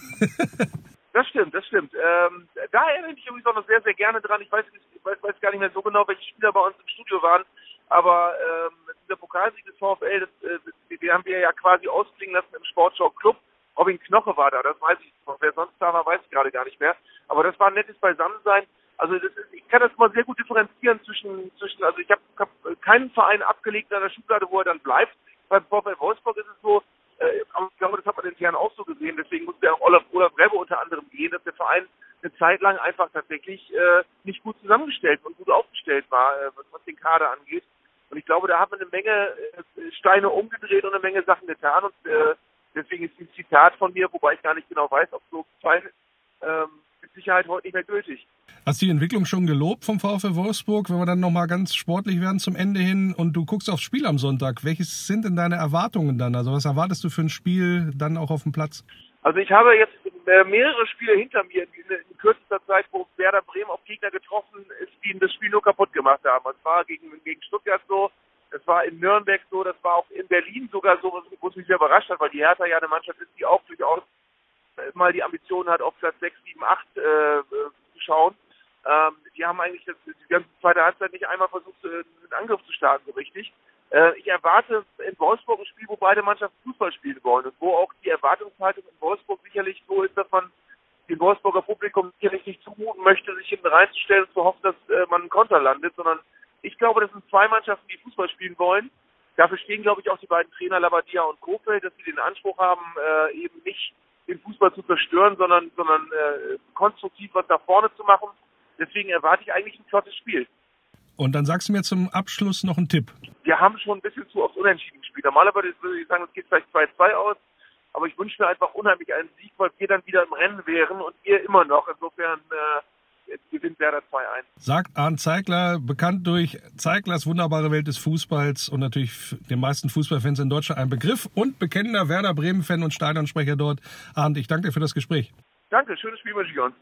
Das stimmt, das stimmt. Ähm, da erinnere ich mich übrigens auch noch sehr, sehr gerne dran. Ich weiß, ich weiß, weiß gar nicht mehr so genau, welche Spieler bei uns im Studio waren, aber ähm, dieser Pokalsieg des VfL, das, äh, den haben wir ja quasi ausklingen lassen im Sportschau Club. Robin Knoche war da, das weiß ich noch. Wer sonst da war, weiß ich gerade gar nicht mehr. Aber das war ein nettes Beisammensein. Also das ist, ich kann das immer sehr gut differenzieren zwischen, zwischen also ich habe hab keinen Verein abgelegt in einer Schublade, wo er dann bleibt. Beim VfL Wolfsburg ist es so, äh, aber ich glaube, das hat man intern auch so gesehen, deswegen musste auch Olaf, Olaf Rebbe unter anderem gehen, dass der Verein eine Zeit lang einfach tatsächlich äh, nicht gut zusammengestellt und gut aufgestellt war, äh, was, was den Kader angeht. Und ich glaube, da hat man eine Menge äh, Steine umgedreht und eine Menge Sachen getan und äh, deswegen ist ein Zitat von mir, wobei ich gar nicht genau weiß, ob es so gefallen ist, ähm, mit Sicherheit heute nicht mehr gültig. Hast du die Entwicklung schon gelobt vom VfL Wolfsburg, wenn wir dann nochmal ganz sportlich werden zum Ende hin und du guckst aufs Spiel am Sonntag? Welches sind denn deine Erwartungen dann? Also was erwartest du für ein Spiel dann auch auf dem Platz? Also ich habe jetzt mehrere Spiele hinter mir in, in kürzester Zeit, wo Werder Bremen auf Gegner getroffen ist, die das Spiel nur kaputt gemacht haben. Es war gegen, gegen Stuttgart so, es war in Nürnberg so, das war auch in Berlin sogar so, wo es mich sehr überrascht hat, weil die Hertha ja eine Mannschaft ist, die auch durchaus mal die Ambition hat, auf Platz sechs, sieben, acht äh, zu schauen. Ähm, die haben eigentlich das, die ganze zweite Halbzeit nicht einmal versucht, äh, einen Angriff zu starten, so richtig. Äh, ich erwarte in Wolfsburg ein Spiel, wo beide Mannschaften Fußball spielen wollen und wo auch die Erwartungshaltung in Wolfsburg sicherlich so ist, dass man dem Wolfsburger Publikum sicherlich nicht zumuten möchte, sich hinten reinzustellen und zu hoffen, dass äh, man einen Konter landet, sondern ich glaube, das sind zwei Mannschaften, die Fußball spielen wollen. Dafür stehen, glaube ich, auch die beiden Trainer Labbadia und Kofeld, dass sie den Anspruch haben, äh, eben nicht den Fußball zu zerstören, sondern, sondern äh, konstruktiv was nach vorne zu machen. Deswegen erwarte ich eigentlich ein flottes Spiel. Und dann sagst du mir zum Abschluss noch einen Tipp. Wir haben schon ein bisschen zu oft Unentschieden gespielt. Normalerweise würde ich sagen, es geht vielleicht zwei zwei aus, aber ich wünsche mir einfach unheimlich einen Sieg, weil wir dann wieder im Rennen wären und ihr immer noch. Insofern äh, gewinnt Werder zwei eins. Sagt Arndt Zeigler, bekannt durch Zeiglers wunderbare Welt des Fußballs und natürlich den meisten Fußballfans in Deutschland ein Begriff und bekennender Werder Bremen-Fan und Stadionsprecher dort. Arndt, ich danke dir für das Gespräch. Danke, schönes Spiel wünsche ich uns.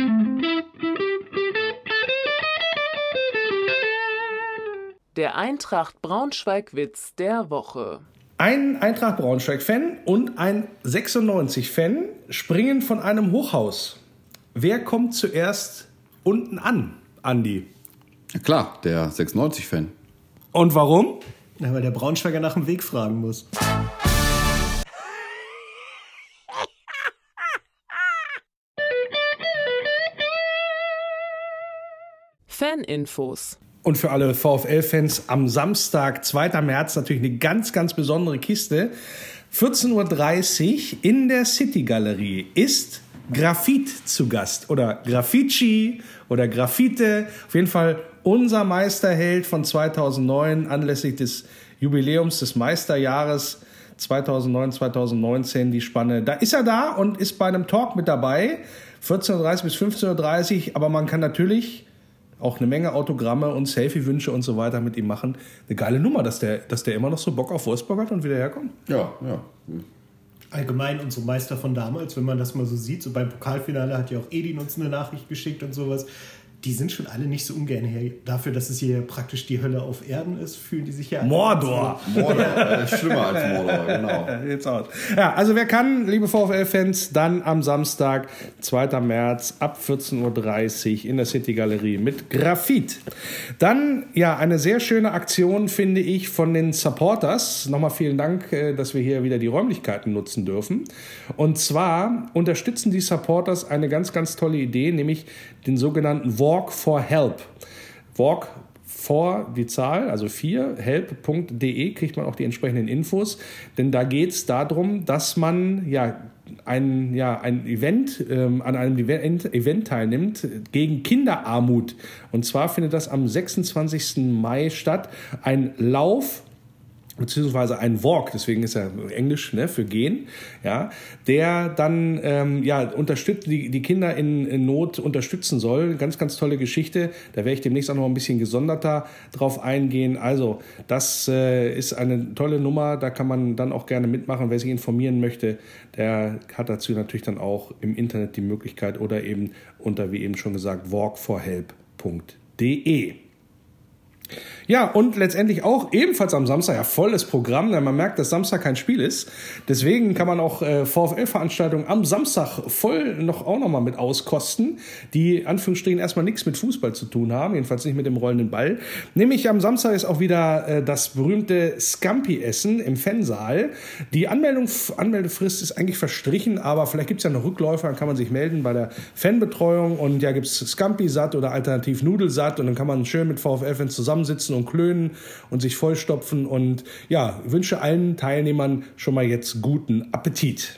Der Eintracht Braunschweig-Witz der Woche. Ein Eintracht Braunschweig-Fan und ein sechsundneunzig-Fan springen von einem Hochhaus. Wer kommt zuerst unten an, Andi? Ja klar, der sechsundneunzig-Fan. Und warum? Ja, weil der Braunschweiger nach dem Weg fragen muss. Faninfos. Und für alle VfL-Fans am Samstag, zweiten März, natürlich eine ganz, ganz besondere Kiste. vierzehn Uhr dreißig in der City-Galerie ist Graffit zu Gast. Oder Graffici oder Graffite. Auf jeden Fall unser Meisterheld von zweitausendneun anlässlich des Jubiläums des Meisterjahres zweitausendneun, zweitausendneunzehn, die Spanne. Da ist er da und ist bei einem Talk mit dabei. vierzehn Uhr dreißig bis fünfzehn Uhr dreißig. Aber man kann natürlich auch eine Menge Autogramme und Selfie-Wünsche und so weiter mit ihm machen. Eine geile Nummer, dass der, dass der immer noch so Bock auf Wolfsburg hat und wieder herkommt. Ja, ja. Allgemein unsere Meister von damals, wenn man das mal so sieht, so beim Pokalfinale hat ja auch Edin uns eine Nachricht geschickt und sowas. Die sind schon alle nicht so ungern her. Dafür, dass es hier praktisch die Hölle auf Erden ist, fühlen die sich ja... Mordor! So. Mordor, äh, schlimmer als Mordor, genau. Jetzt aus. Ja, also wer kann, liebe VfL-Fans, dann am Samstag, zweiten März ab vierzehn Uhr dreißig in der City-Galerie mit Graffit. Dann, ja, eine sehr schöne Aktion, finde ich, von den Supporters. Nochmal vielen Dank, dass wir hier wieder die Räumlichkeiten nutzen dürfen. Und zwar unterstützen die Supporters eine ganz, ganz tolle Idee, nämlich den sogenannten Walk for Help. Walk for die Zahl, also vier, help punkt de, kriegt man auch die entsprechenden Infos. Denn da geht es darum, dass man ja ein, ja, ein Event, ähm, an einem Event, Event teilnimmt gegen Kinderarmut. Und zwar findet das am sechsundzwanzigsten Mai statt. Ein Lauf, beziehungsweise ein Walk, deswegen ist er Englisch, ne, für gehen, ja, der dann ähm, ja, unterstützt, die, die Kinder in, in Not unterstützen soll. Ganz, ganz tolle Geschichte. Da werde ich demnächst auch noch ein bisschen gesonderter drauf eingehen. Also, das äh, ist eine tolle Nummer, da kann man dann auch gerne mitmachen. Wer sich informieren möchte, der hat dazu natürlich dann auch im Internet die Möglichkeit oder eben unter, wie eben schon gesagt, walk for help punkt de. Ja, und letztendlich auch ebenfalls am Samstag ja volles Programm, denn man merkt, dass Samstag kein Spiel ist. Deswegen kann man auch äh, VfL-Veranstaltungen am Samstag voll noch auch noch mal mit auskosten, die Anführungsstrichen erstmal nichts mit Fußball zu tun haben, jedenfalls nicht mit dem rollenden Ball. Nämlich am Samstag ist auch wieder äh, das berühmte Scampi-Essen im Fansaal. Die Anmeldung, Anmeldefrist ist eigentlich verstrichen, aber vielleicht gibt es ja noch Rückläufer, dann kann man sich melden bei der Fanbetreuung und ja, gibt es Scampi-Satt oder alternativ Nudelsatt und dann kann man schön mit VfL-Fans zusammensitzen und klönen und sich vollstopfen und ja, wünsche allen Teilnehmern schon mal jetzt guten Appetit.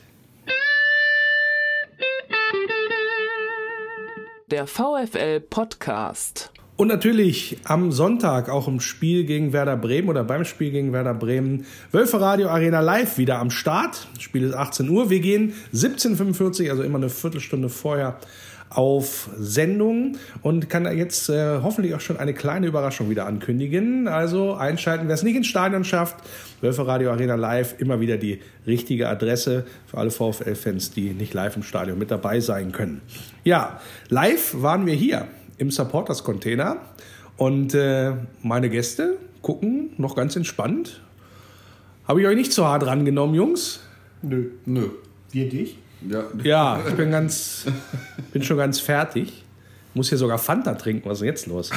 Der VfL-Podcast. Und natürlich am Sonntag auch im Spiel gegen Werder Bremen oder beim Spiel gegen Werder Bremen Wölfe Radio Arena Live wieder am Start. Das Spiel ist achtzehn Uhr. Wir gehen siebzehn Uhr fünfundvierzig, also immer eine Viertelstunde vorher, auf Sendung und kann jetzt äh, hoffentlich auch schon eine kleine Überraschung wieder ankündigen. Also einschalten, wer es nicht ins Stadion schafft. Wölfe Radio Arena Live, immer wieder die richtige Adresse für alle VfL-Fans, die nicht live im Stadion mit dabei sein können. Ja, live waren wir hier im Supporters-Container und äh, meine Gäste gucken noch ganz entspannt. Habe ich euch nicht zu hart rangenommen, Jungs? Nö. Nö. Wir dich? Ja, ja, ich bin ganz, bin schon ganz fertig. Muss hier sogar Fanta trinken. Was ist denn jetzt los?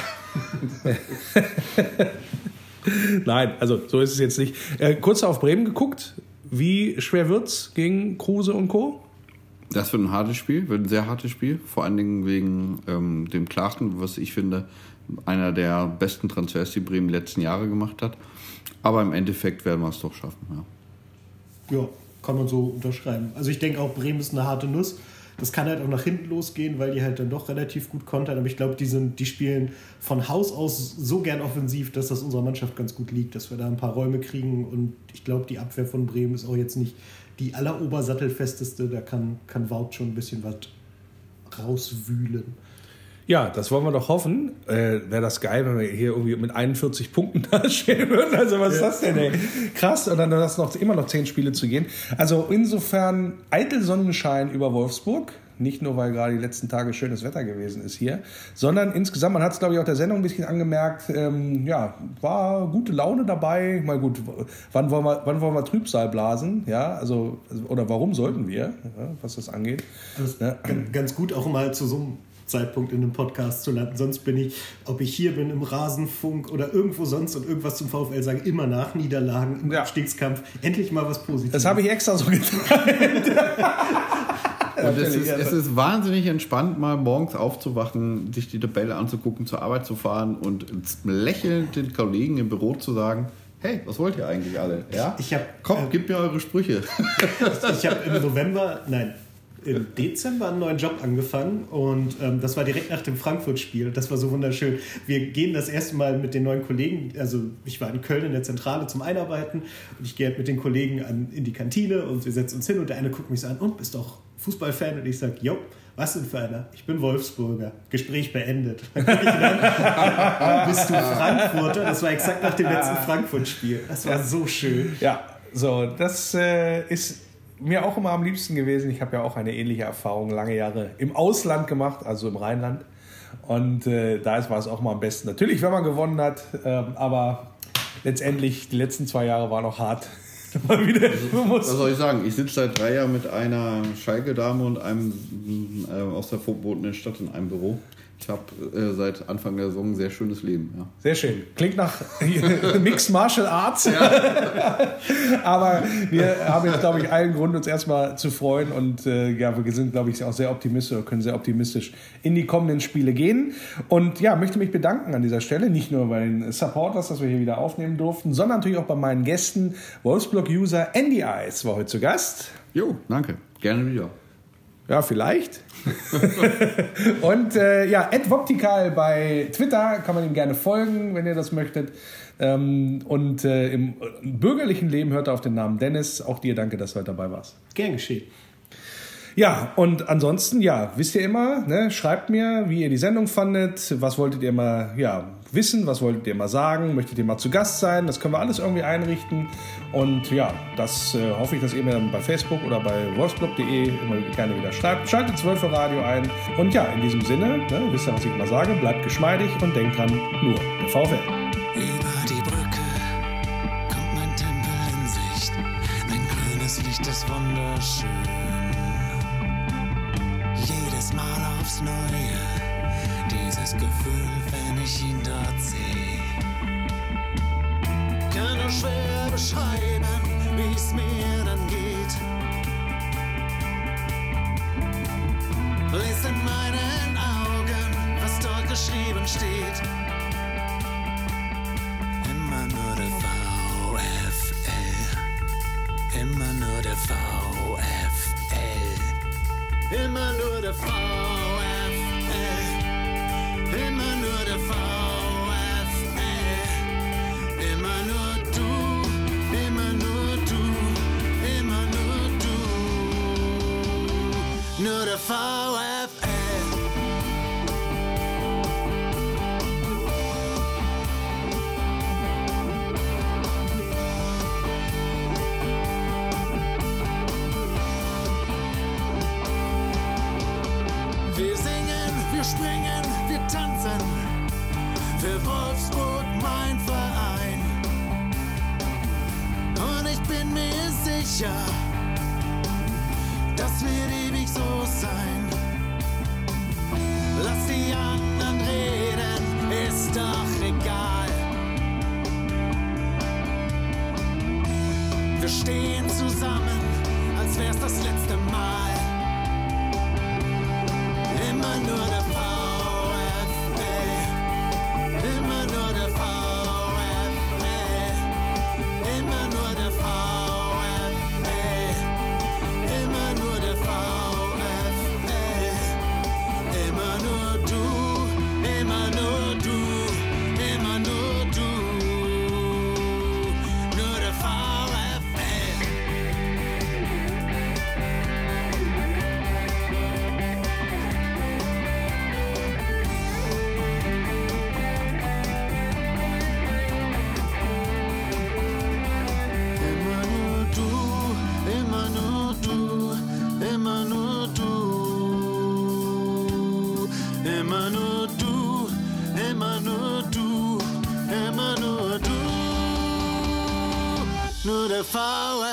Nein, also so ist es jetzt nicht. Äh, kurz auf Bremen geguckt. Wie schwer wird's gegen Kruse und Co.? Das wird ein hartes Spiel, wird ein sehr hartes Spiel. Vor allen Dingen wegen ähm, dem Klaassen, was ich finde, einer der besten Transfers, die Bremen die letzten Jahre gemacht hat. Aber im Endeffekt werden wir es doch schaffen. Ja. Ja. Kann man so unterschreiben. Also ich denke auch, Bremen ist eine harte Nuss. Das kann halt auch nach hinten losgehen, weil die halt dann doch relativ gut kontern. Aber ich glaube, die, sind, die spielen von Haus aus so gern offensiv, dass das unserer Mannschaft ganz gut liegt, dass wir da ein paar Räume kriegen. Und ich glaube, die Abwehr von Bremen ist auch jetzt nicht die allerobersattelfesteste. Da kann, kann Wout schon ein bisschen was rauswühlen. Ja, das wollen wir doch hoffen. Äh, wäre das geil, wenn wir hier irgendwie mit einundvierzig Punkten dastehen würden. Also was ist das denn, ey? Krass. Und dann hast du noch, immer noch zehn Spiele zu gehen. Also insofern eitel Sonnenschein über Wolfsburg. Nicht nur, weil gerade die letzten Tage schönes Wetter gewesen ist hier, sondern insgesamt, man hat es, glaube ich, auch der Sendung ein bisschen angemerkt, ähm, ja, war gute Laune dabei. Mal gut, wann wollen wir, wann wollen wir Trübsal blasen? Ja, also, oder warum sollten wir, ja, was das angeht? Also ja. Ganz gut auch mal zu so einem Zeitpunkt in einem Podcast zu landen. Sonst bin ich, ob ich hier bin im Rasenfunk oder irgendwo sonst und irgendwas zum VfL sage, immer nach Niederlagen im ja. Abstiegskampf. Endlich mal was Positives. Das habe ich extra so geteilt. Und es ist, es ist wahnsinnig entspannt, mal morgens aufzuwachen, sich die Tabelle anzugucken, zur Arbeit zu fahren und lächelnd den Kollegen im Büro zu sagen, hey, was wollt ihr eigentlich alle? Ja? Ich hab, Komm, äh, gib mir eure Sprüche. Ich habe im November, nein, im Dezember einen neuen Job angefangen und ähm, das war direkt nach dem Frankfurt-Spiel. Das war so wunderschön. Wir gehen das erste Mal mit den neuen Kollegen, also ich war in Köln in der Zentrale zum Einarbeiten und ich gehe halt mit den Kollegen an, in die Kantine und wir setzen uns hin und der eine guckt mich so an, und bist doch Fußballfan? Und ich sage, jo, was denn für einer? Ich bin Wolfsburger. Gespräch beendet. Dann guck ich dann, bist du Frankfurter? Das war exakt nach dem letzten Frankfurt-Spiel. Das war so schön. Ja, so, das äh, ist mir auch immer am liebsten gewesen. Ich habe ja auch eine ähnliche Erfahrung lange Jahre im Ausland gemacht, also im Rheinland. Und äh, da war es auch mal am besten. Natürlich, wenn man gewonnen hat, äh, aber letztendlich, die letzten zwei Jahre waren auch hart. Mal wieder, was soll ich sagen? Ich sitze seit drei Jahren mit einer Schalke-Dame und einem äh, aus der verbotenen Stadt in einem Büro. Ich habe äh, seit Anfang der Saison ein sehr schönes Leben. Ja. Sehr schön. Klingt nach Mixed Martial Arts. Ja. Aber wir haben jetzt, glaube ich, allen Grund, uns erstmal zu freuen. Und äh, ja, wir sind, glaube ich, auch sehr optimistisch oder können sehr optimistisch in die kommenden Spiele gehen. Und ja, möchte mich bedanken an dieser Stelle. Nicht nur bei den Supporters, dass wir hier wieder aufnehmen durften, sondern natürlich auch bei meinen Gästen. Wolfsblog-User Andy Ice war heute zu Gast. Jo, danke. Gerne wieder. Ja, vielleicht. Und äh, ja, at Voptikal bei Twitter kann man ihm gerne folgen, wenn ihr das möchtet. Ähm, und äh, im bürgerlichen Leben hört er auf den Namen Dennis. Auch dir danke, dass du heute dabei warst. Gern geschehen. Ja, und ansonsten, ja, wisst ihr immer, ne, schreibt mir, wie ihr die Sendung fandet, was wolltet ihr mal ja, wissen, was wolltet ihr mal sagen, möchtet ihr mal zu Gast sein, das können wir alles irgendwie einrichten und ja, das äh, hoffe ich, dass ihr mir dann bei Facebook oder bei wolfsblog punkt de immer gerne wieder schreibt. Schaltet zwölf Uhr Radio ein und ja, in diesem Sinne, ne, wisst ihr, was ich immer sage, bleibt geschmeidig und denkt dran, nur der VfL. Über die Brücke kommt mein Tempel in Sicht, mein grünes Licht ist wunderschön. Jedes Mal aufs Neue, dieses Gefühl, wenn ich ihn dort sehe. Kann nur schwer beschreiben, wie es mir dann geht. Lies in meinen Augen, was dort geschrieben steht. Immer nur der VfL, immer nur der VfL. Immer nur der VfL, immer nur der VfL, immer nur du, immer nur du, immer nur du, nur der VfL. Wir singen, wir springen, wir tanzen, für Wolfsburg mein Verein. Und ich bin mir sicher, das wird ewig so sein. Lass die anderen reden, ist doch egal. Wir stehen zusammen, als wär's das letzte Mal. Immer nur der VfL, immer nur der VfL, immer nur der VfL, immer nur der VfL, immer nur du, immer nur du, immer nur du, nur der VfL. Immer nur du, immer nur du, immer nur du, nur der VfL.